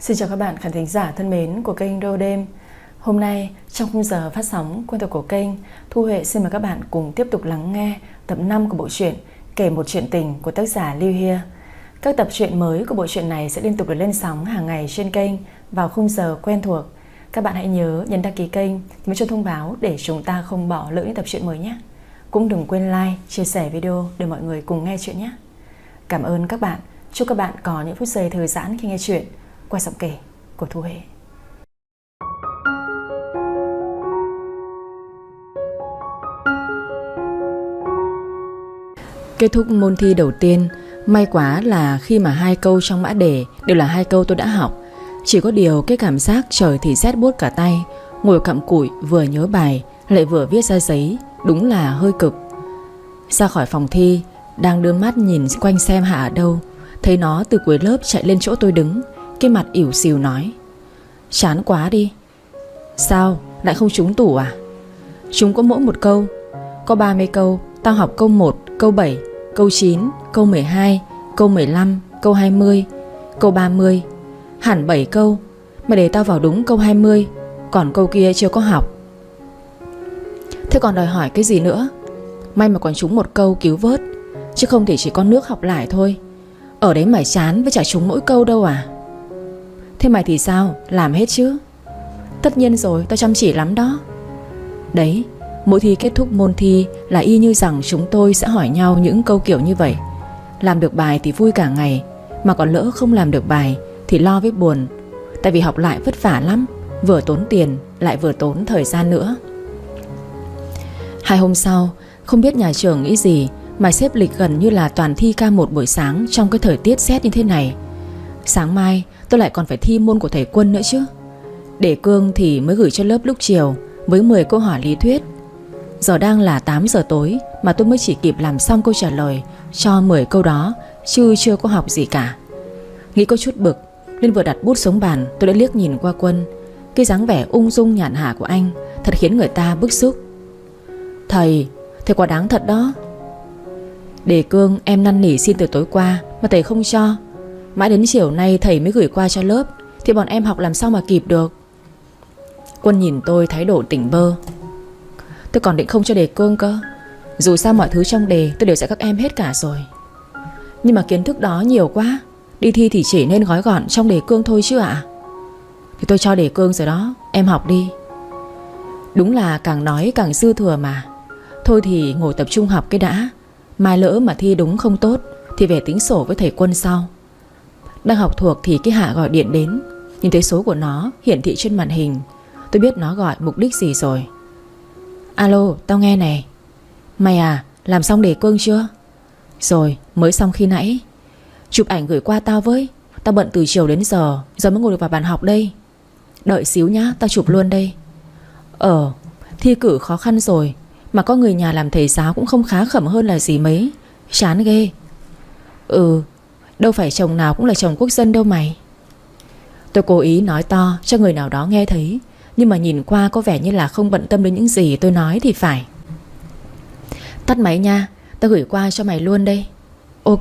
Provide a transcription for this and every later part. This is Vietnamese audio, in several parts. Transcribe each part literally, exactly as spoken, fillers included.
Xin chào các bạn khán thính giả thân mến của kênh Radio Đêm. Hôm nay trong khung giờ phát sóng quen thuộc của kênh, Thu Huệ xin mời các bạn cùng tiếp tục lắng nghe tập năm của bộ truyện Kể một chuyện tình của tác giả Lưu Hia. Các tập truyện mới của bộ truyện này sẽ liên tục được lên sóng hàng ngày trên kênh vào khung giờ quen thuộc. Các bạn hãy nhớ nhấn đăng ký kênh mới cho thông báo để chúng ta không bỏ lỡ những tập truyện mới nhé. Cũng đừng quên like, chia sẻ video để mọi người cùng nghe chuyện nhé. Cảm ơn các bạn. Chúc các bạn có những phút giây thư giãn khi nghe chuyện qua giọng kể của Thu Huệ. Kết thúc môn thi đầu tiên, may quá là khi mà hai câu trong mã đề đều là hai câu tôi đã học. Chỉ có điều cái cảm giác trời thì rét buốt cả tay, ngồi cặm cụi vừa nhớ bài lại vừa viết ra giấy, đúng là hơi cực. Ra khỏi phòng thi, đang đưa mắt nhìn quanh xem Hạ ở đâu, thấy nó từ cuối lớp chạy lên chỗ tôi đứng, cái mặt ỉu xìu nói: chán quá đi. Sao, lại không trúng tủ à? Chúng có mỗi một câu. Có ba mươi câu, tao học câu một, câu bảy, câu chín, câu mười hai, câu mười lăm, câu hai mươi, câu ba mươi. Hẳn bảy câu, mà để tao vào đúng câu hai mươi, còn câu kia chưa có học. Thế còn đòi hỏi cái gì nữa? May mà còn trúng một câu cứu vớt, chứ không thì chỉ có nước học lại thôi. Ở đấy mải chán với chả trúng mỗi câu đâu à? Thế mày thì sao? Làm hết chứ? Tất nhiên rồi, tao chăm chỉ lắm đó. Đấy, mỗi khi kết thúc môn thi là y như rằng chúng tôi sẽ hỏi nhau những câu kiểu như vậy. Làm được bài thì vui cả ngày, mà còn lỡ không làm được bài thì lo với buồn. Tại vì học lại vất vả lắm, vừa tốn tiền lại vừa tốn thời gian nữa. Hai hôm sau, không biết nhà trường nghĩ gì mà xếp lịch gần như là toàn thi ca một buổi sáng trong cái thời tiết rét như thế này. Sáng mai tôi lại còn phải thi môn của thầy Quân nữa chứ. Đề cương thì mới gửi cho lớp lúc chiều với mười câu hỏi lý thuyết. Giờ đang là tám giờ tối mà tôi mới chỉ kịp làm xong câu trả lời cho mười câu đó, chứ chưa có học gì cả. Nghĩ có chút bực nên vừa đặt bút xuống bàn, tôi đã liếc nhìn qua Quân. Cái dáng vẻ ung dung nhàn hạ của anh thật khiến người ta bức xúc. Thầy, thầy quá đáng thật đó. Đề cương em năn nỉ xin từ tối qua mà thầy không cho. Mãi đến chiều nay thầy mới gửi qua cho lớp, thì bọn em học làm sao mà kịp được. Quân nhìn tôi thái độ tỉnh bơ. Tôi còn định không cho đề cương cơ. Dù sao mọi thứ trong đề tôi đều dạy các em hết cả rồi. Nhưng mà kiến thức đó nhiều quá, đi thi thì chỉ nên gói gọn trong đề cương thôi chứ ạ. à? Thì tôi cho đề cương rồi đó, em học đi. Đúng là càng nói càng dư thừa mà. Thôi thì ngồi tập trung học cái đã. Mai lỡ mà thi đúng không tốt thì về tính sổ với thầy Quân sau. Đang học thuộc thì cái Hạ gọi điện đến. Nhìn thấy số của nó hiển thị trên màn hình, tôi biết nó gọi mục đích gì rồi. Alo, tao nghe này. Mày à, làm xong đề cương chưa? Rồi, mới xong khi nãy. Chụp ảnh gửi qua tao với. Tao bận từ chiều đến giờ, giờ mới ngồi được vào bàn học đây. Đợi xíu nhá, tao chụp luôn đây. Ờ, thi cử khó khăn rồi, mà có người nhà làm thầy giáo cũng không khá khẩm hơn là gì mấy. Chán ghê. Ừ, đâu phải chồng nào cũng là chồng quốc dân đâu mày. Tôi cố ý nói to cho người nào đó nghe thấy, nhưng mà nhìn qua có vẻ như là không bận tâm đến những gì tôi nói thì phải. Tắt máy nha, tao gửi qua cho mày luôn đây. Ok.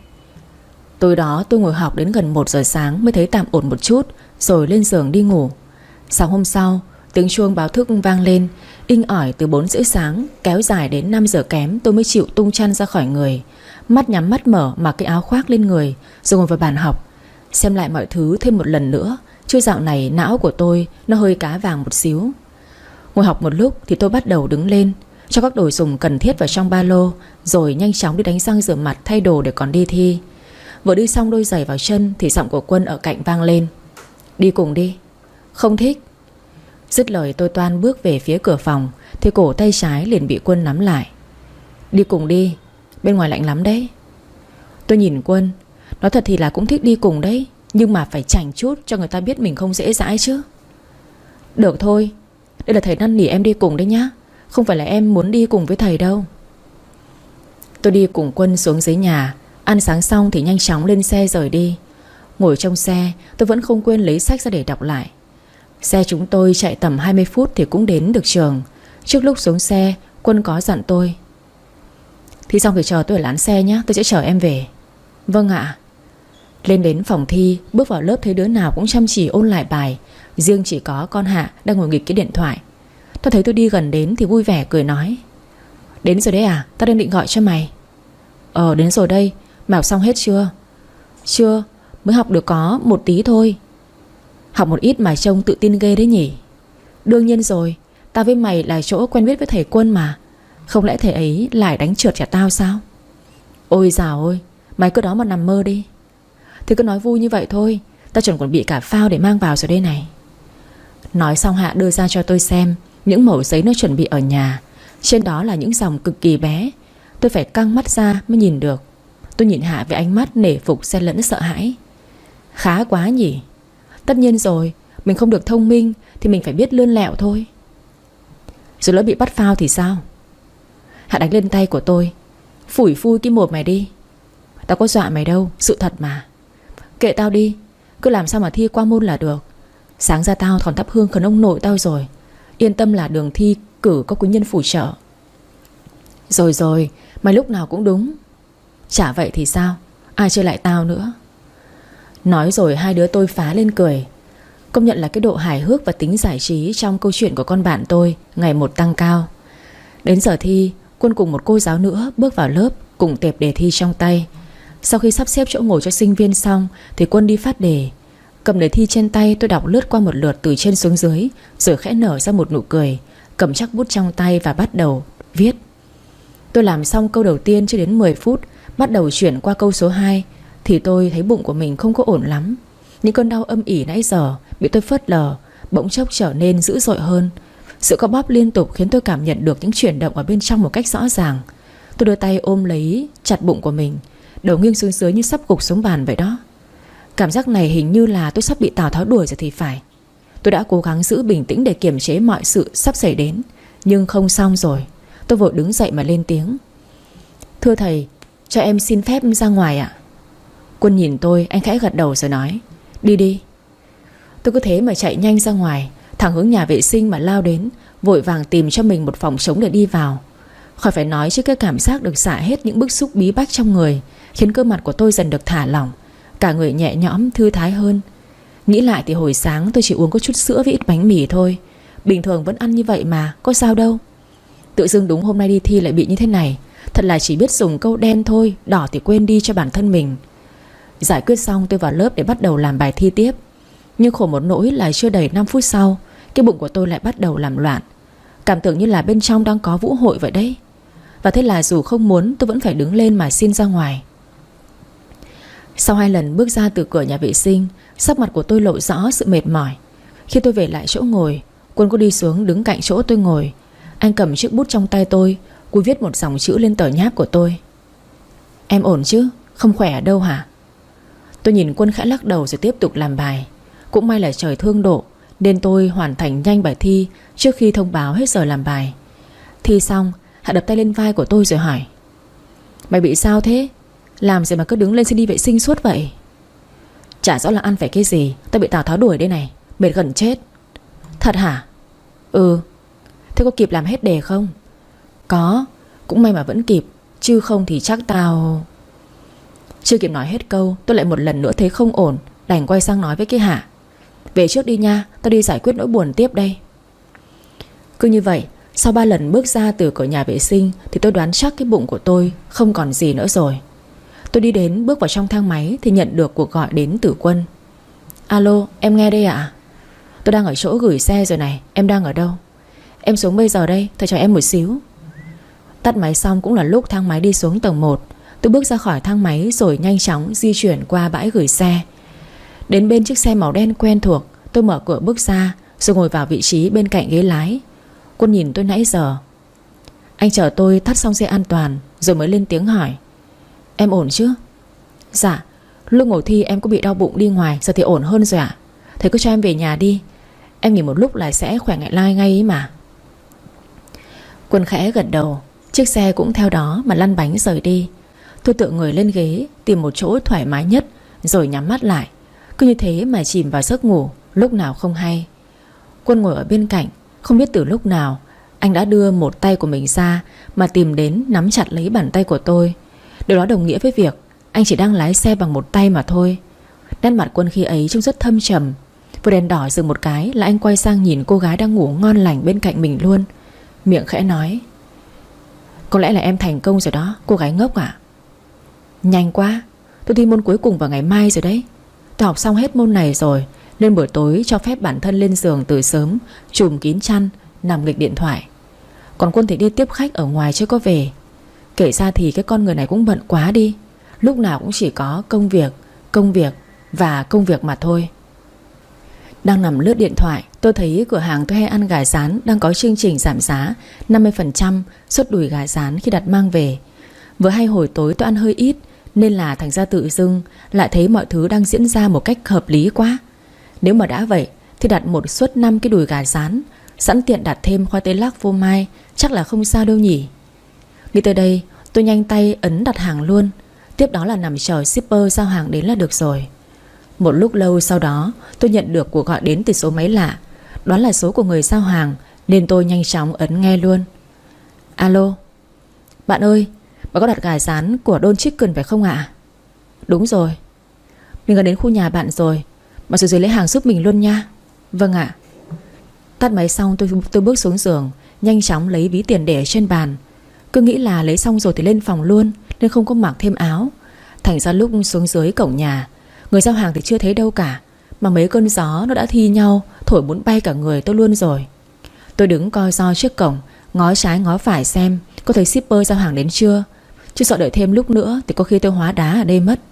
Tối đó tôi ngồi học đến gần một giờ sáng mới thấy tạm ổn một chút, rồi lên giường đi ngủ. Sáng hôm sau, tiếng chuông báo thức vang lên, inh ỏi từ bốn rưỡi sáng kéo dài đến năm giờ kém tôi mới chịu tung chăn ra khỏi người. Mắt nhắm mắt mở, mặc cái áo khoác lên người, rồi ngồi vào bàn học, xem lại mọi thứ thêm một lần nữa. Chứ dạo này não của tôi nó hơi cá vàng một xíu. Ngồi học một lúc thì tôi bắt đầu đứng lên, cho các đồ dùng cần thiết vào trong ba lô, rồi nhanh chóng đi đánh răng rửa mặt thay đồ để còn đi thi. Vừa đi xong đôi giày vào chân thì giọng của Quân ở cạnh vang lên: đi cùng đi. Không thích. Dứt lời tôi toan bước về phía cửa phòng thì cổ tay trái liền bị Quân nắm lại. Đi cùng đi, bên ngoài lạnh lắm đấy. Tôi nhìn Quân. Nói thật thì là cũng thích đi cùng đấy, nhưng mà phải chảnh chút cho người ta biết mình không dễ dãi chứ. Được thôi, đây là thầy năn nỉ em đi cùng đấy nhá, không phải là em muốn đi cùng với thầy đâu. Tôi đi cùng Quân xuống dưới nhà. Ăn sáng xong thì nhanh chóng lên xe rời đi. Ngồi trong xe tôi vẫn không quên lấy sách ra để đọc lại. Xe chúng tôi chạy tầm hai mươi phút thì cũng đến được trường. Trước lúc xuống xe, Quân có dặn tôi: thi xong thì chờ tôi ở lán xe nhé, tôi sẽ chở em về. Vâng ạ. Lên đến phòng thi, bước vào lớp thấy đứa nào cũng chăm chỉ ôn lại bài, riêng chỉ có con Hạ đang ngồi nghịch cái điện thoại. Tôi thấy tôi đi gần đến thì vui vẻ cười nói: Đến rồi đấy à, tao đang định gọi cho mày. Ờ đến rồi đây, mày học xong hết chưa? Chưa, mới học được có một tí thôi. Học một ít mà trông tự tin ghê đấy nhỉ. Đương nhiên rồi, tao với mày là chỗ quen biết với thầy Quân mà. Không lẽ thầy ấy lại đánh trượt cả tao sao? Ôi dào ôi, mày cứ đó mà nằm mơ đi. Thì cứ nói vui như vậy thôi, tao chuẩn còn bị cả phao để mang vào rồi đây này. Nói xong Hạ đưa ra cho tôi xem những mẩu giấy nó chuẩn bị ở nhà. Trên đó là những dòng cực kỳ bé, tôi phải căng mắt ra mới nhìn được. Tôi nhìn Hạ với ánh mắt nể phục xen lẫn sợ hãi. Khá quá nhỉ. Tất nhiên rồi, mình không được thông minh thì mình phải biết lươn lẹo thôi. Rồi lỡ bị bắt phao thì sao? Hạ đánh lên tay của tôi: Phủi phui cái mồm mày đi. Tao có dọa mày đâu, sự thật mà. Kệ tao đi, cứ làm sao mà thi qua môn là được. Sáng ra tao còn thắp hương khấn ông nội tao rồi. Yên tâm là đường thi cử có quý nhân phù trợ. Rồi rồi, mày lúc nào cũng đúng. Chả vậy thì sao, ai chơi lại tao nữa. Nói rồi hai đứa tôi phá lên cười. Công nhận là cái độ hài hước và tính giải trí trong câu chuyện của con bạn tôi ngày một tăng cao. Đến giờ thi, Quân cùng một cô giáo nữa bước vào lớp cùng tệp đề thi trong tay. Sau khi sắp xếp chỗ ngồi cho sinh viên xong thì Quân đi phát đề. Cầm đề thi trên tay, tôi đọc lướt qua một lượt từ trên xuống dưới, rồi khẽ nở ra một nụ cười, cầm chắc bút trong tay và bắt đầu viết. Tôi làm xong câu đầu tiên chưa đến mười phút, bắt đầu chuyển qua câu số hai thì tôi thấy bụng của mình không có ổn lắm. Những cơn đau âm ỉ nãy giờ bị tôi phớt lờ bỗng chốc trở nên dữ dội hơn. Sự co bóp liên tục khiến tôi cảm nhận được những chuyển động ở bên trong một cách rõ ràng. Tôi đưa tay ôm lấy chặt bụng của mình, đầu nghiêng xuống dưới như sắp gục xuống bàn vậy đó. Cảm giác này hình như là tôi sắp bị Tào Tháo đuổi rồi thì phải. Tôi đã cố gắng giữ bình tĩnh để kiềm chế mọi sự sắp xảy đến, nhưng không xong rồi. Tôi vội đứng dậy mà lên tiếng: Thưa thầy, cho em xin phép ra ngoài ạ. Quân nhìn tôi, anh khẽ gật đầu rồi nói: Đi đi. Tôi cứ thế mà chạy nhanh ra ngoài, thẳng hướng nhà vệ sinh mà lao đến, vội vàng tìm cho mình một phòng trống để đi vào. Khỏi phải nói chứ cái cảm giác được xả hết những bức xúc bí bách trong người khiến cơ mặt của tôi dần được thả lỏng, cả người nhẹ nhõm thư thái hơn. Nghĩ lại thì hồi sáng tôi chỉ uống có chút sữa với ít bánh mì thôi, bình thường vẫn ăn như vậy mà, có sao đâu. Tự dưng đúng hôm nay đi thi lại bị như thế này. Thật là chỉ biết dùng câu đen thôi, đỏ thì quên đi cho bản thân mình. Giải quyết xong tôi vào lớp để bắt đầu làm bài thi tiếp. Nhưng khổ một nỗi là chưa đầy năm phút sau, cái bụng của tôi lại bắt đầu làm loạn. Cảm tưởng như là bên trong đang có vũ hội vậy đấy. Và thế là dù không muốn tôi vẫn phải đứng lên mà xin ra ngoài. Sau hai lần bước ra từ cửa nhà vệ sinh, sắc mặt của tôi lộ rõ sự mệt mỏi. Khi tôi về lại chỗ ngồi, Quân có đi xuống đứng cạnh chỗ tôi ngồi. Anh cầm chiếc bút trong tay tôi, cúi viết một dòng chữ lên tờ nháp của tôi: Em ổn chứ, không khỏe ở đâu hả? Tôi nhìn Quân khẽ lắc đầu rồi tiếp tục làm bài. Cũng may là trời thương độ nên tôi hoàn thành nhanh bài thi trước khi thông báo hết giờ làm bài. Thi xong, Hạ đập tay lên vai của tôi rồi hỏi: Mày bị sao thế? Làm gì mà cứ đứng lên xin đi vệ sinh suốt vậy? Chả rõ là ăn phải cái gì, tao bị Tào Tháo đuổi đây này, mệt gần chết. Thật hả? Ừ. Thế có kịp làm hết đề không? Có, cũng may mà vẫn kịp, chứ không thì chắc tao... Chưa kịp nói hết câu, tôi lại một lần nữa thấy không ổn, đành quay sang nói với cái Hạ: Về trước đi nha, tao đi giải quyết nỗi buồn tiếp đây. Cứ như vậy, sau ba lần bước ra từ cửa nhà vệ sinh thì tôi đoán chắc cái bụng của tôi không còn gì nữa rồi. Tôi đi đến bước vào trong thang máy thì nhận được cuộc gọi đến từ Quân. Alo, em nghe đây ạ. Tôi đang ở chỗ gửi xe rồi này, em đang ở đâu? Em xuống bây giờ đây, thầy chờ em một xíu. Tắt máy xong cũng là lúc thang máy đi xuống tầng một. Tôi bước ra khỏi thang máy rồi nhanh chóng di chuyển qua bãi gửi xe. Đến bên chiếc xe màu đen quen thuộc, tôi mở cửa bước ra rồi ngồi vào vị trí bên cạnh ghế lái. Quân nhìn tôi nãy giờ. Anh chờ tôi thắt xong dây an toàn rồi mới lên tiếng hỏi: Em ổn chứ? Dạ, lúc ngồi thi em có bị đau bụng đi ngoài, giờ thì ổn hơn rồi ạ. Thầy cứ cho em về nhà đi, em nghỉ một lúc là sẽ khỏe lại ngay ngay ấy mà. Quân khẽ gật đầu. Chiếc xe cũng theo đó mà lăn bánh rời đi. Tôi tựa người lên ghế, tìm một chỗ thoải mái nhất rồi nhắm mắt lại. Cứ như thế mà chìm vào giấc ngủ lúc nào không hay. Quân ngồi ở bên cạnh. Không biết từ lúc nào anh đã đưa một tay của mình ra mà tìm đến nắm chặt lấy bàn tay của tôi. Điều đó đồng nghĩa với việc anh chỉ đang lái xe bằng một tay mà thôi. Nét mặt Quân khi ấy trông rất thâm trầm. Vừa đèn đỏ dừng một cái là anh quay sang nhìn cô gái đang ngủ ngon lành bên cạnh mình luôn. Miệng khẽ nói: có lẽ là em thành công rồi đó, cô gái ngốc ạ. Nhanh quá, tôi thi môn cuối cùng vào ngày mai rồi đấy. Tôi học xong hết môn này rồi, nên buổi tối cho phép bản thân lên giường từ sớm, trùm kín chăn, nằm nghịch điện thoại. Còn Quân thì đi tiếp khách ở ngoài chưa có về. Kể ra thì cái con người này cũng bận quá đi. Lúc nào cũng chỉ có công việc, công việc và công việc mà thôi. Đang nằm lướt điện thoại, tôi thấy cửa hàng tôi hay ăn gà rán đang có chương trình giảm giá năm mươi phần trăm suất đùi gà rán khi đặt mang về. Vừa hay hồi tối tôi ăn hơi ít, nên là thành ra tự dưng lại thấy mọi thứ đang diễn ra một cách hợp lý quá. Nếu mà đã vậy thì đặt một suất năm cái đùi gà rán, sẵn tiện đặt thêm khoai tây lắc phô mai, chắc là không sao đâu nhỉ. Đi tới đây tôi nhanh tay ấn đặt hàng luôn. Tiếp đó là nằm chờ shipper giao hàng đến là được rồi. Một lúc lâu sau đó tôi nhận được cuộc gọi đến từ số máy lạ. Đoán là số của người giao hàng, nên tôi nhanh chóng ấn nghe luôn. Alo, bạn ơi, bạn có đặt gà rán của Don Chicken phải không ạ? Đúng rồi, mình gần đến khu nhà bạn rồi, bạn xuống dưới lấy hàng giúp mình luôn nha. Vâng ạ. Tắt máy xong tôi, tôi bước xuống giường, nhanh chóng lấy ví tiền để ở trên bàn. Cứ nghĩ là lấy xong rồi thì lên phòng luôn, nên không có mặc thêm áo. Thành ra lúc xuống dưới cổng nhà, người giao hàng thì chưa thấy đâu cả, mà mấy cơn gió nó đã thi nhau, thổi muốn bay cả người tôi luôn rồi. Tôi đứng coi ro trước cổng, ngó trái ngó phải xem có thấy shipper giao hàng đến chưa, chứ sợ đợi thêm lúc nữa thì có khi tôi hóa đá ở đây mất.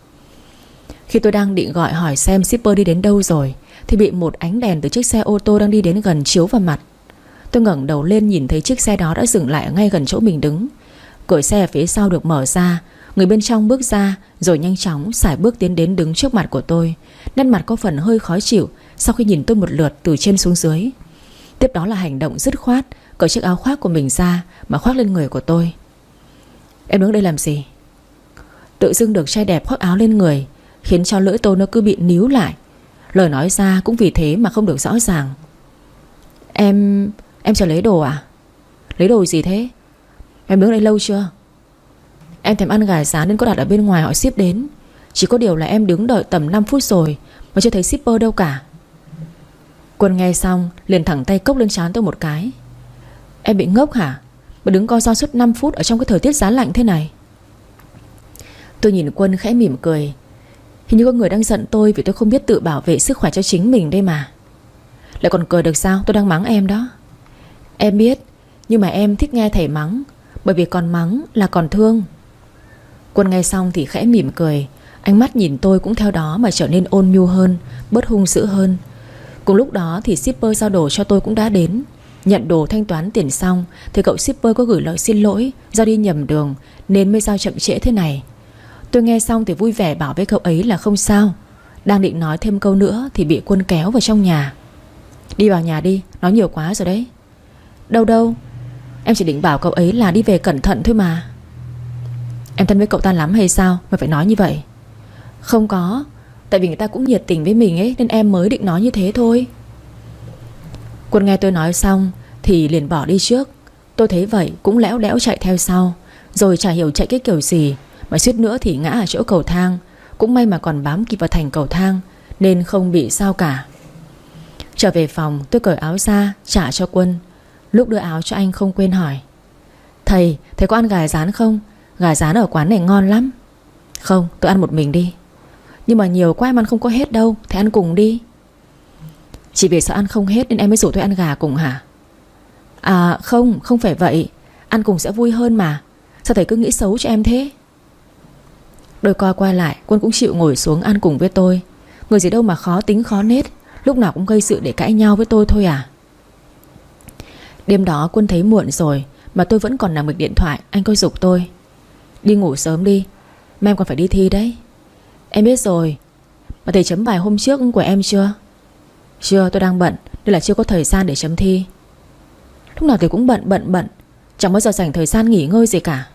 Khi tôi đang định gọi hỏi xem shipper đi đến đâu rồi, thì bị một ánh đèn từ chiếc xe ô tô đang đi đến gần chiếu vào mặt. Tôi ngẩng đầu lên nhìn thấy chiếc xe đó đã dừng lại ngay gần chỗ mình đứng. Cửa xe ở phía sau được mở ra, người bên trong bước ra, rồi nhanh chóng sải bước tiến đến đứng trước mặt của tôi. Nét mặt có phần hơi khó chịu sau khi nhìn tôi một lượt từ trên xuống dưới. Tiếp đó là hành động dứt khoát cởi chiếc áo khoác của mình ra mà khoác lên người của tôi. Em đứng đây làm gì? Tự dưng được trai đẹp khoác áo lên người khiến cho lưỡi tôi nó cứ bị níu lại. Lời nói ra cũng vì thế mà không được rõ ràng. Em... em chờ lấy đồ à? Lấy đồ gì thế? Em đứng đây lâu chưa? Em thèm ăn gà rán nên có đặt ở bên ngoài họ ship đến. Chỉ có điều là em đứng đợi tầm năm phút rồi mà chưa thấy shipper đâu cả. Quân nghe xong liền thẳng tay cốc lên trán tôi một cái. Em bị ngốc hả? Mà đứng co ro suốt năm phút ở trong cái thời tiết giá lạnh thế này. Tôi nhìn Quân khẽ mỉm cười. Hình như có người đang giận tôi vì tôi không biết tự bảo vệ sức khỏe cho chính mình đây mà. Lại còn cười được sao? Tôi đang mắng em đó. Em biết, nhưng mà em thích nghe thầy mắng, bởi vì còn mắng là còn thương. Quân nghe xong thì khẽ mỉm cười. Ánh mắt nhìn tôi cũng theo đó mà trở nên ôn nhu hơn, bớt hung dữ hơn. Cùng lúc đó thì shipper giao đồ cho tôi cũng đã đến. Nhận đồ thanh toán tiền xong thì cậu shipper có gửi lời xin lỗi do đi nhầm đường nên mới giao chậm trễ thế này. Tôi nghe xong thì vui vẻ bảo với cậu ấy là không sao. Đang định nói thêm câu nữa thì bị Quân kéo vào trong nhà. Đi vào nhà đi, nói nhiều quá rồi đấy. Đâu đâu, em chỉ định bảo cậu ấy là đi về cẩn thận thôi mà. Em thân với cậu ta lắm hay sao mà phải nói như vậy? Không có, tại vì người ta cũng nhiệt tình với mình ấy, nên em mới định nói như thế thôi. Quân nghe tôi nói xong thì liền bỏ đi trước. Tôi thấy vậy cũng lẽo đẽo chạy theo sau. Rồi chả hiểu chạy cái kiểu gì mà suýt nữa thì ngã ở chỗ cầu thang. Cũng may mà còn bám kịp vào thành cầu thang nên không bị sao cả. Trở về phòng tôi cởi áo ra trả cho Quân. Lúc đưa áo cho anh không quên hỏi: Thầy, thầy có ăn gà rán không? Gà rán ở quán này ngon lắm. Không, tôi ăn một mình đi. Nhưng mà nhiều quá em ăn không có hết đâu, thầy ăn cùng đi. Chỉ vì sợ ăn không hết nên em mới rủ tôi ăn gà cùng hả? À không, không phải vậy. Ăn cùng sẽ vui hơn mà. Sao thầy cứ nghĩ xấu cho em thế? Đôi co qua lại Quân cũng chịu ngồi xuống ăn cùng với tôi. Người gì đâu mà khó tính khó nết, lúc nào cũng gây sự để cãi nhau với tôi thôi à. Đêm đó Quân thấy muộn rồi mà tôi vẫn còn nằm nghịch điện thoại. Anh có giục tôi: Đi ngủ sớm đi, mai em còn phải đi thi đấy. Em biết rồi. Mà thầy chấm bài hôm trước của em chưa? Chưa, tôi đang bận nên là chưa có thời gian để chấm thi. Lúc nào thầy cũng bận bận bận, chẳng bao giờ dành thời gian nghỉ ngơi gì cả.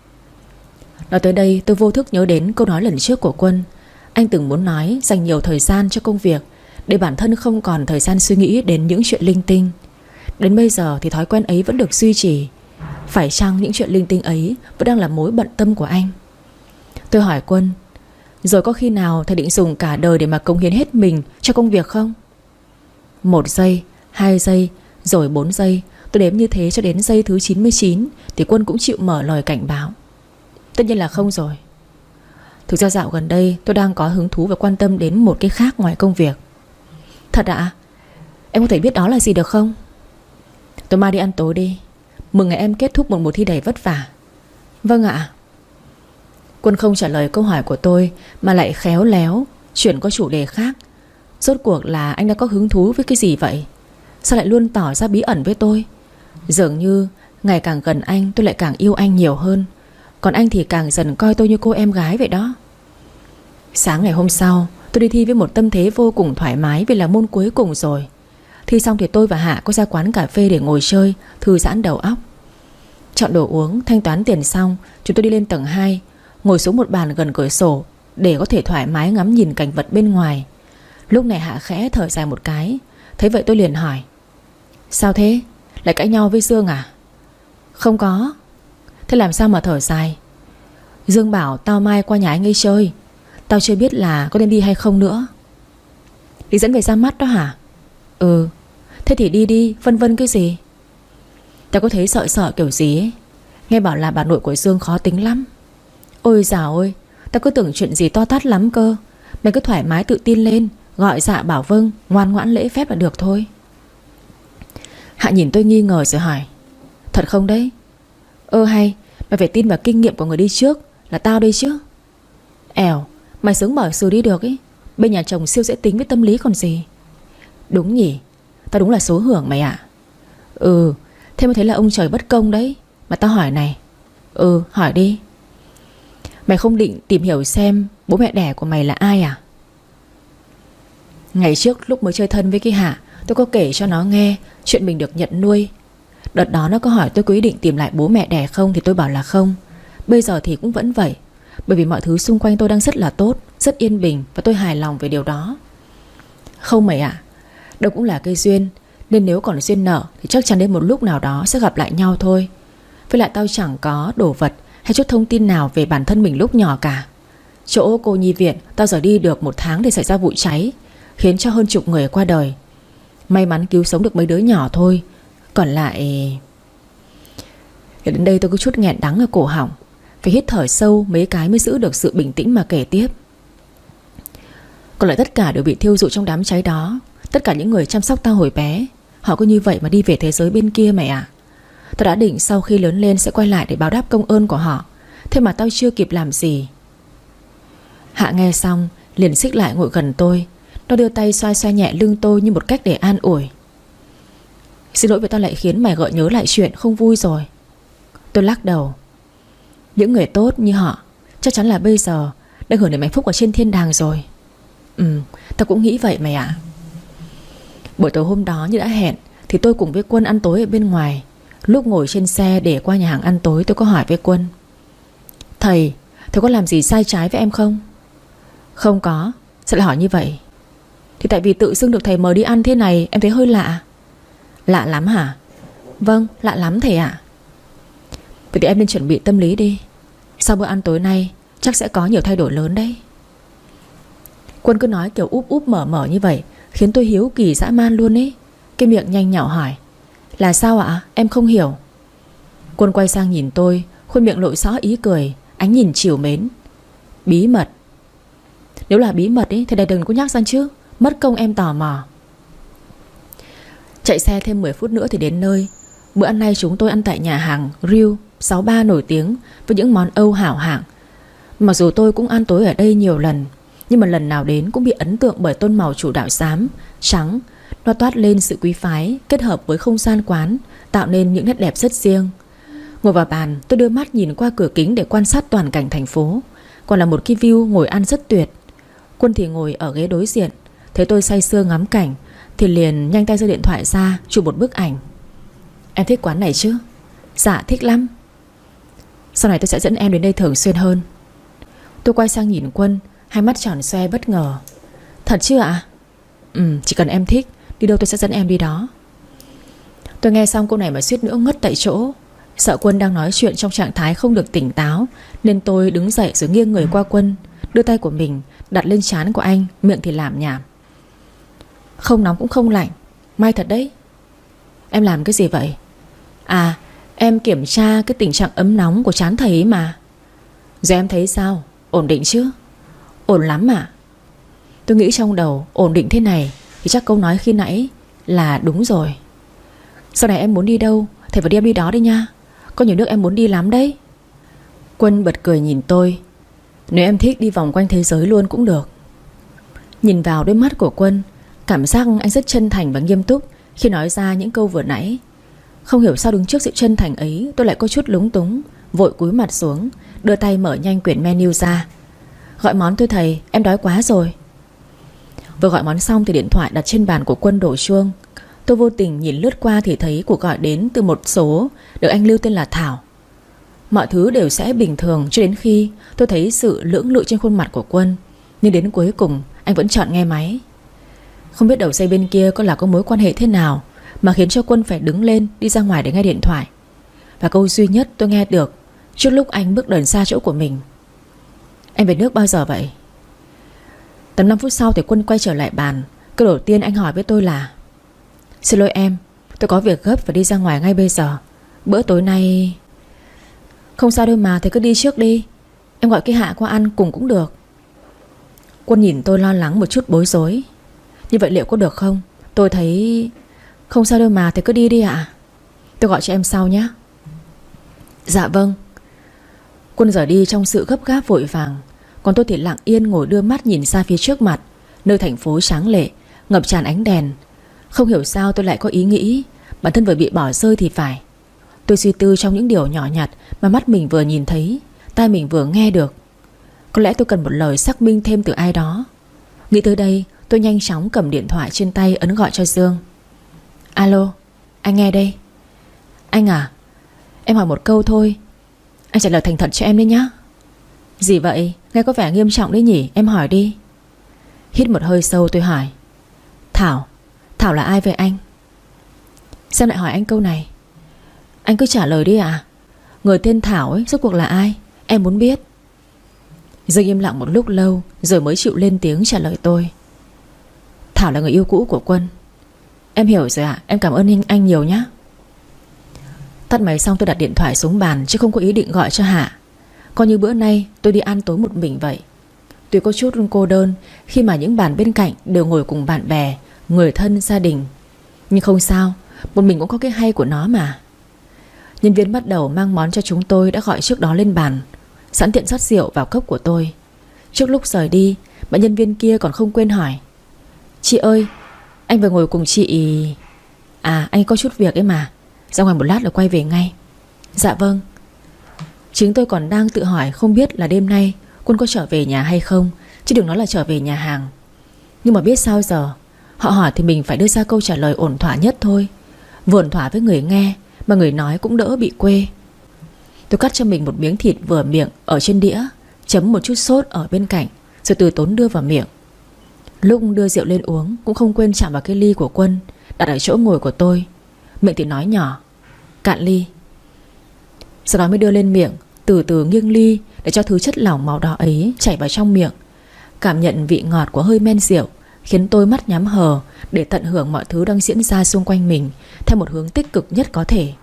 Nói tới đây tôi vô thức nhớ đến câu nói lần trước của Quân. Anh từng muốn nói dành nhiều thời gian cho công việc để bản thân không còn thời gian suy nghĩ đến những chuyện linh tinh. Đến bây giờ thì thói quen ấy vẫn được duy trì. Phải chăng những chuyện linh tinh ấy vẫn đang là mối bận tâm của anh? Tôi hỏi Quân: Rồi có khi nào thầy định dùng cả đời để mà cống hiến hết mình cho công việc không? Một giây, hai giây, rồi bốn giây. Tôi đếm như thế cho đến giây thứ chín mươi chín thì Quân cũng chịu mở lời cảnh báo. Tất nhiên là không rồi. Thực ra dạo gần đây tôi đang có hứng thú và quan tâm đến một cái khác ngoài công việc. Thật ạ? Em có thể biết đó là gì được không? Tôi mai đi ăn tối đi. Mừng ngày em kết thúc một mùa thi đầy vất vả. Vâng ạ. Quân không trả lời câu hỏi của tôi mà lại khéo léo chuyển qua chủ đề khác. Rốt cuộc là anh đã có hứng thú với cái gì vậy? Sao lại luôn tỏ ra bí ẩn với tôi? Dường như ngày càng gần anh tôi lại càng yêu anh nhiều hơn, còn anh thì càng dần coi tôi như cô em gái vậy đó. Sáng ngày hôm sau tôi đi thi với một tâm thế vô cùng thoải mái vì là môn cuối cùng rồi. Thi xong thì tôi và Hạ có ra quán cà phê để ngồi chơi, thư giãn đầu óc. Chọn đồ uống, thanh toán tiền xong, chúng tôi đi lên tầng hai, ngồi xuống một bàn gần cửa sổ để có thể thoải mái ngắm nhìn cảnh vật bên ngoài. Lúc này Hạ khẽ thở dài một cái. Thấy vậy tôi liền hỏi: sao thế? Lại cãi nhau với Dương à? Không có. Thế làm sao mà thở dài? Dương bảo tao mai qua nhà anh ấy chơi. Tao chưa biết là có nên đi hay không nữa. Đi dẫn về ra mắt đó hả? Ừ. Thế thì đi đi, vân vân cái gì? Tao có thấy sợ sợ kiểu gì ấy. Nghe bảo là bà nội của Dương khó tính lắm. Ôi dào ôi, tao cứ tưởng chuyện gì to tát lắm cơ. Mày cứ thoải mái tự tin lên, gọi dạ bảo vâng, ngoan ngoãn lễ phép là được thôi. Hạ nhìn tôi nghi ngờ rồi hỏi: thật không đấy? Ơ hay, mày phải tin vào kinh nghiệm của người đi trước, là tao đây chứ. Ẻo, mày sướng mở xử đi được ấy. Bên nhà chồng siêu dễ tính với tâm lý còn gì. Đúng nhỉ, tao đúng là số hưởng mày ạ. Ừ, thế mới thấy là ông trời bất công đấy. Mà tao hỏi này. Ừ, hỏi đi. Mày không định tìm hiểu xem bố mẹ đẻ của mày là ai à? Ngày trước lúc mới chơi thân với cái Hạ, tôi có kể cho nó nghe chuyện mình được nhận nuôi. Đợt đó nó có hỏi tôi có ý định tìm lại bố mẹ đẻ không, thì tôi bảo là không. Bây giờ thì cũng vẫn vậy. Bởi vì mọi thứ xung quanh tôi đang rất là tốt, rất yên bình, và tôi hài lòng về điều đó. Không mày ạ, đâu cũng là cây duyên. Nên nếu còn duyên nợ thì chắc chắn đến một lúc nào đó sẽ gặp lại nhau thôi. Với lại tao chẳng có đồ vật hay chút thông tin nào về bản thân mình lúc nhỏ cả. Chỗ cô nhi viện tao giờ đi được một tháng để xảy ra vụ cháy, khiến cho hơn chục người qua đời. May mắn cứu sống được mấy đứa nhỏ thôi. Còn lại... Đến đây tôi có chút nghẹn đắng ở cổ họng, phải hít thở sâu mấy cái mới giữ được sự bình tĩnh mà kể tiếp. Còn lại tất cả đều bị thiêu rụi trong đám cháy đó. Tất cả những người chăm sóc tao hồi bé, họ cứ như vậy mà đi về thế giới bên kia mày ạ. Tao đã định sau khi lớn lên sẽ quay lại để báo đáp công ơn của họ. Thế mà tao chưa kịp làm gì. Hạ nghe xong liền xích lại ngồi gần tôi. Nó đưa tay xoa xoa nhẹ lưng tôi như một cách để an ủi. Xin lỗi vì tao lại khiến mày gợi nhớ lại chuyện không vui rồi. Tôi lắc đầu. Những người tốt như họ chắc chắn là bây giờ đang hưởng đến hạnh phúc ở trên thiên đàng rồi. Ừ, tao cũng nghĩ vậy mày ạ. Buổi tối hôm đó như đã hẹn thì tôi cùng với Quân ăn tối ở bên ngoài. Lúc ngồi trên xe để qua nhà hàng ăn tối, tôi có hỏi với Quân: Thầy, thầy có làm gì sai trái với em không? Không có. Sao lại hỏi như vậy? Thì tại vì tự dưng được thầy mời đi ăn thế này, em thấy hơi lạ. Lạ lắm hả? Vâng, lạ lắm thầy ạ. Vậy thì em nên chuẩn bị tâm lý đi. Sau bữa ăn tối nay chắc sẽ có nhiều thay đổi lớn đấy. Quân cứ nói kiểu úp úp mở mở như vậy, khiến tôi hiếu kỳ dã man luôn ấy. Cái miệng nhanh nhảu hỏi: Là sao ạ? Em không hiểu. Quân quay sang nhìn tôi, khuôn miệng lộ rõ ý cười, ánh nhìn trìu mến. Bí mật. Nếu là bí mật ấy, thì đại đừng có nhắc ra chứ. Mất công em tò mò. Chạy xe thêm mười phút nữa thì đến nơi. Bữa ăn nay chúng tôi ăn tại nhà hàng Grill sáu ba nổi tiếng với những món Âu hảo hạng. Mặc dù tôi cũng ăn tối ở đây nhiều lần, nhưng mà lần nào đến cũng bị ấn tượng bởi tôn màu chủ đạo xám, trắng. Nó toát lên sự quý phái kết hợp với không gian quán, tạo nên những nét đẹp rất riêng. Ngồi vào bàn, tôi đưa mắt nhìn qua cửa kính để quan sát toàn cảnh thành phố. Còn là một cái view ngồi ăn rất tuyệt. Quân thì ngồi ở ghế đối diện. Thấy tôi say sưa ngắm cảnh thì liền nhanh tay giơ điện thoại ra chụp một bức ảnh. Em thích quán này chứ? Dạ thích lắm. Sau này tôi sẽ dẫn em đến đây thường xuyên hơn. Tôi quay sang nhìn Quân, hai mắt tròn xoe bất ngờ. Thật chứ ạ? Ừ, chỉ cần em thích, đi đâu tôi sẽ dẫn em đi đó. Tôi nghe xong câu này mà suýt nữa ngất tại chỗ. Sợ Quân đang nói chuyện trong trạng thái không được tỉnh táo, nên tôi đứng dậy rồi nghiêng người qua Quân, đưa tay của mình đặt lên trán của anh, miệng thì lảm nhảm. Không nóng cũng không lạnh, may thật đấy. Em làm cái gì vậy? À, em kiểm tra cái tình trạng ấm nóng của trán thầy ấy mà. Giờ em thấy sao? Ổn định chứ? Ổn lắm ạ. Tôi nghĩ trong đầu ổn định thế này thì chắc câu nói khi nãy là đúng rồi. Sau này em muốn đi đâu thầy phải đi em đi đó đi nha. Có nhiều nước em muốn đi lắm đấy. Quân bật cười nhìn tôi. Nếu em thích đi vòng quanh thế giới luôn cũng được. Nhìn vào đôi mắt của Quân, cảm giác anh rất chân thành và nghiêm túc khi nói ra những câu vừa nãy. Không hiểu sao đứng trước sự chân thành ấy tôi lại có chút lúng túng, vội cúi mặt xuống, đưa tay mở nhanh quyển menu ra. Gọi món thôi thầy, em đói quá rồi. Vừa gọi món xong thì điện thoại đặt trên bàn của Quân đổ chuông. Tôi vô tình nhìn lướt qua thì thấy cuộc gọi đến từ một số được anh lưu tên là Thảo. Mọi thứ đều sẽ bình thường cho đến khi tôi thấy sự lưỡng lự trên khuôn mặt của Quân. Nhưng đến cuối cùng anh vẫn chọn nghe máy. Không biết đầu dây bên kia có là có mối quan hệ thế nào mà khiến cho Quân phải đứng lên đi ra ngoài để nghe điện thoại. Và câu duy nhất tôi nghe được trước lúc anh bước đần xa chỗ của mình: Em về nước bao giờ vậy? Tầm năm phút sau thì Quân quay trở lại bàn. Câu đầu tiên anh hỏi với tôi là: Xin lỗi em, tôi có việc gấp và đi ra ngoài ngay bây giờ. Bữa tối nay... Không sao đâu mà, thầy cứ đi trước đi. Em gọi cái Hạ qua ăn cùng cũng được. Quân nhìn tôi lo lắng một chút bối rối. Như vậy liệu có được không? Tôi thấy... Không sao đâu mà, thầy cứ đi đi ạ. Tôi gọi cho em sau nhé. Dạ vâng. Quân rời đi trong sự gấp gáp vội vàng. Còn tôi thì lặng yên ngồi đưa mắt nhìn ra phía trước mặt, nơi thành phố tráng lệ, ngập tràn ánh đèn. Không hiểu sao tôi lại có ý nghĩ bản thân vừa bị bỏ rơi thì phải. Tôi suy tư trong những điều nhỏ nhặt mà mắt mình vừa nhìn thấy, tai mình vừa nghe được. Có lẽ tôi cần một lời xác minh thêm từ ai đó. Nghĩ tới đây, tôi nhanh chóng cầm điện thoại trên tay ấn gọi cho Dương. Alo, anh nghe đây. Anh à, em hỏi một câu thôi, anh trả lời thành thật cho em đấy nhá. Gì vậy, nghe có vẻ nghiêm trọng đấy nhỉ, em hỏi đi. Hít một hơi sâu tôi hỏi: Thảo, Thảo là ai vậy anh? Sao lại hỏi anh câu này? Anh cứ trả lời đi à. Người tên Thảo ấy rốt cuộc là ai? Em muốn biết. Dương im lặng một lúc lâu rồi mới chịu lên tiếng trả lời tôi. Thảo là người yêu cũ của Quân. Em hiểu rồi ạ, em cảm ơn anh, anh nhiều nhé. Tắt máy xong tôi đặt điện thoại xuống bàn, chứ không có ý định gọi cho Hạ. Coi như bữa nay tôi đi ăn tối một mình vậy. Tuy có chút cô đơn khi mà những bàn bên cạnh đều ngồi cùng bạn bè, người thân, gia đình, nhưng không sao, một mình cũng có cái hay của nó mà. Nhân viên bắt đầu mang món cho chúng tôi đã gọi trước đó lên bàn, sẵn tiện rót rượu vào cốc của tôi. Trước lúc rời đi, bạn nhân viên kia còn không quên hỏi: Chị ơi, anh về ngồi cùng chị. À, anh có chút việc ấy mà, ra ngoài một lát rồi quay về ngay. Dạ vâng. Chính tôi còn đang tự hỏi không biết là đêm nay Quân có trở về nhà hay không, chứ đừng nói là trở về nhà hàng. Nhưng mà biết sao giờ, họ hỏi thì mình phải đưa ra câu trả lời ổn thỏa nhất thôi. Vừa ổn thỏa với người nghe mà người nói cũng đỡ bị quê. Tôi cắt cho mình một miếng thịt vừa miệng ở trên đĩa, chấm một chút sốt ở bên cạnh, rồi từ tốn đưa vào miệng. Lúc đưa rượu lên uống cũng không quên chạm vào cái ly của Quân đặt ở chỗ ngồi của tôi. Miệng thì nói nhỏ: Cạn ly. Sau đó mới đưa lên miệng, từ từ nghiêng ly để cho thứ chất lỏng màu đỏ ấy chảy vào trong miệng. Cảm nhận vị ngọt của hơi men rượu khiến tôi mắt nhắm hờ để tận hưởng mọi thứ đang diễn ra xung quanh mình theo một hướng tích cực nhất có thể.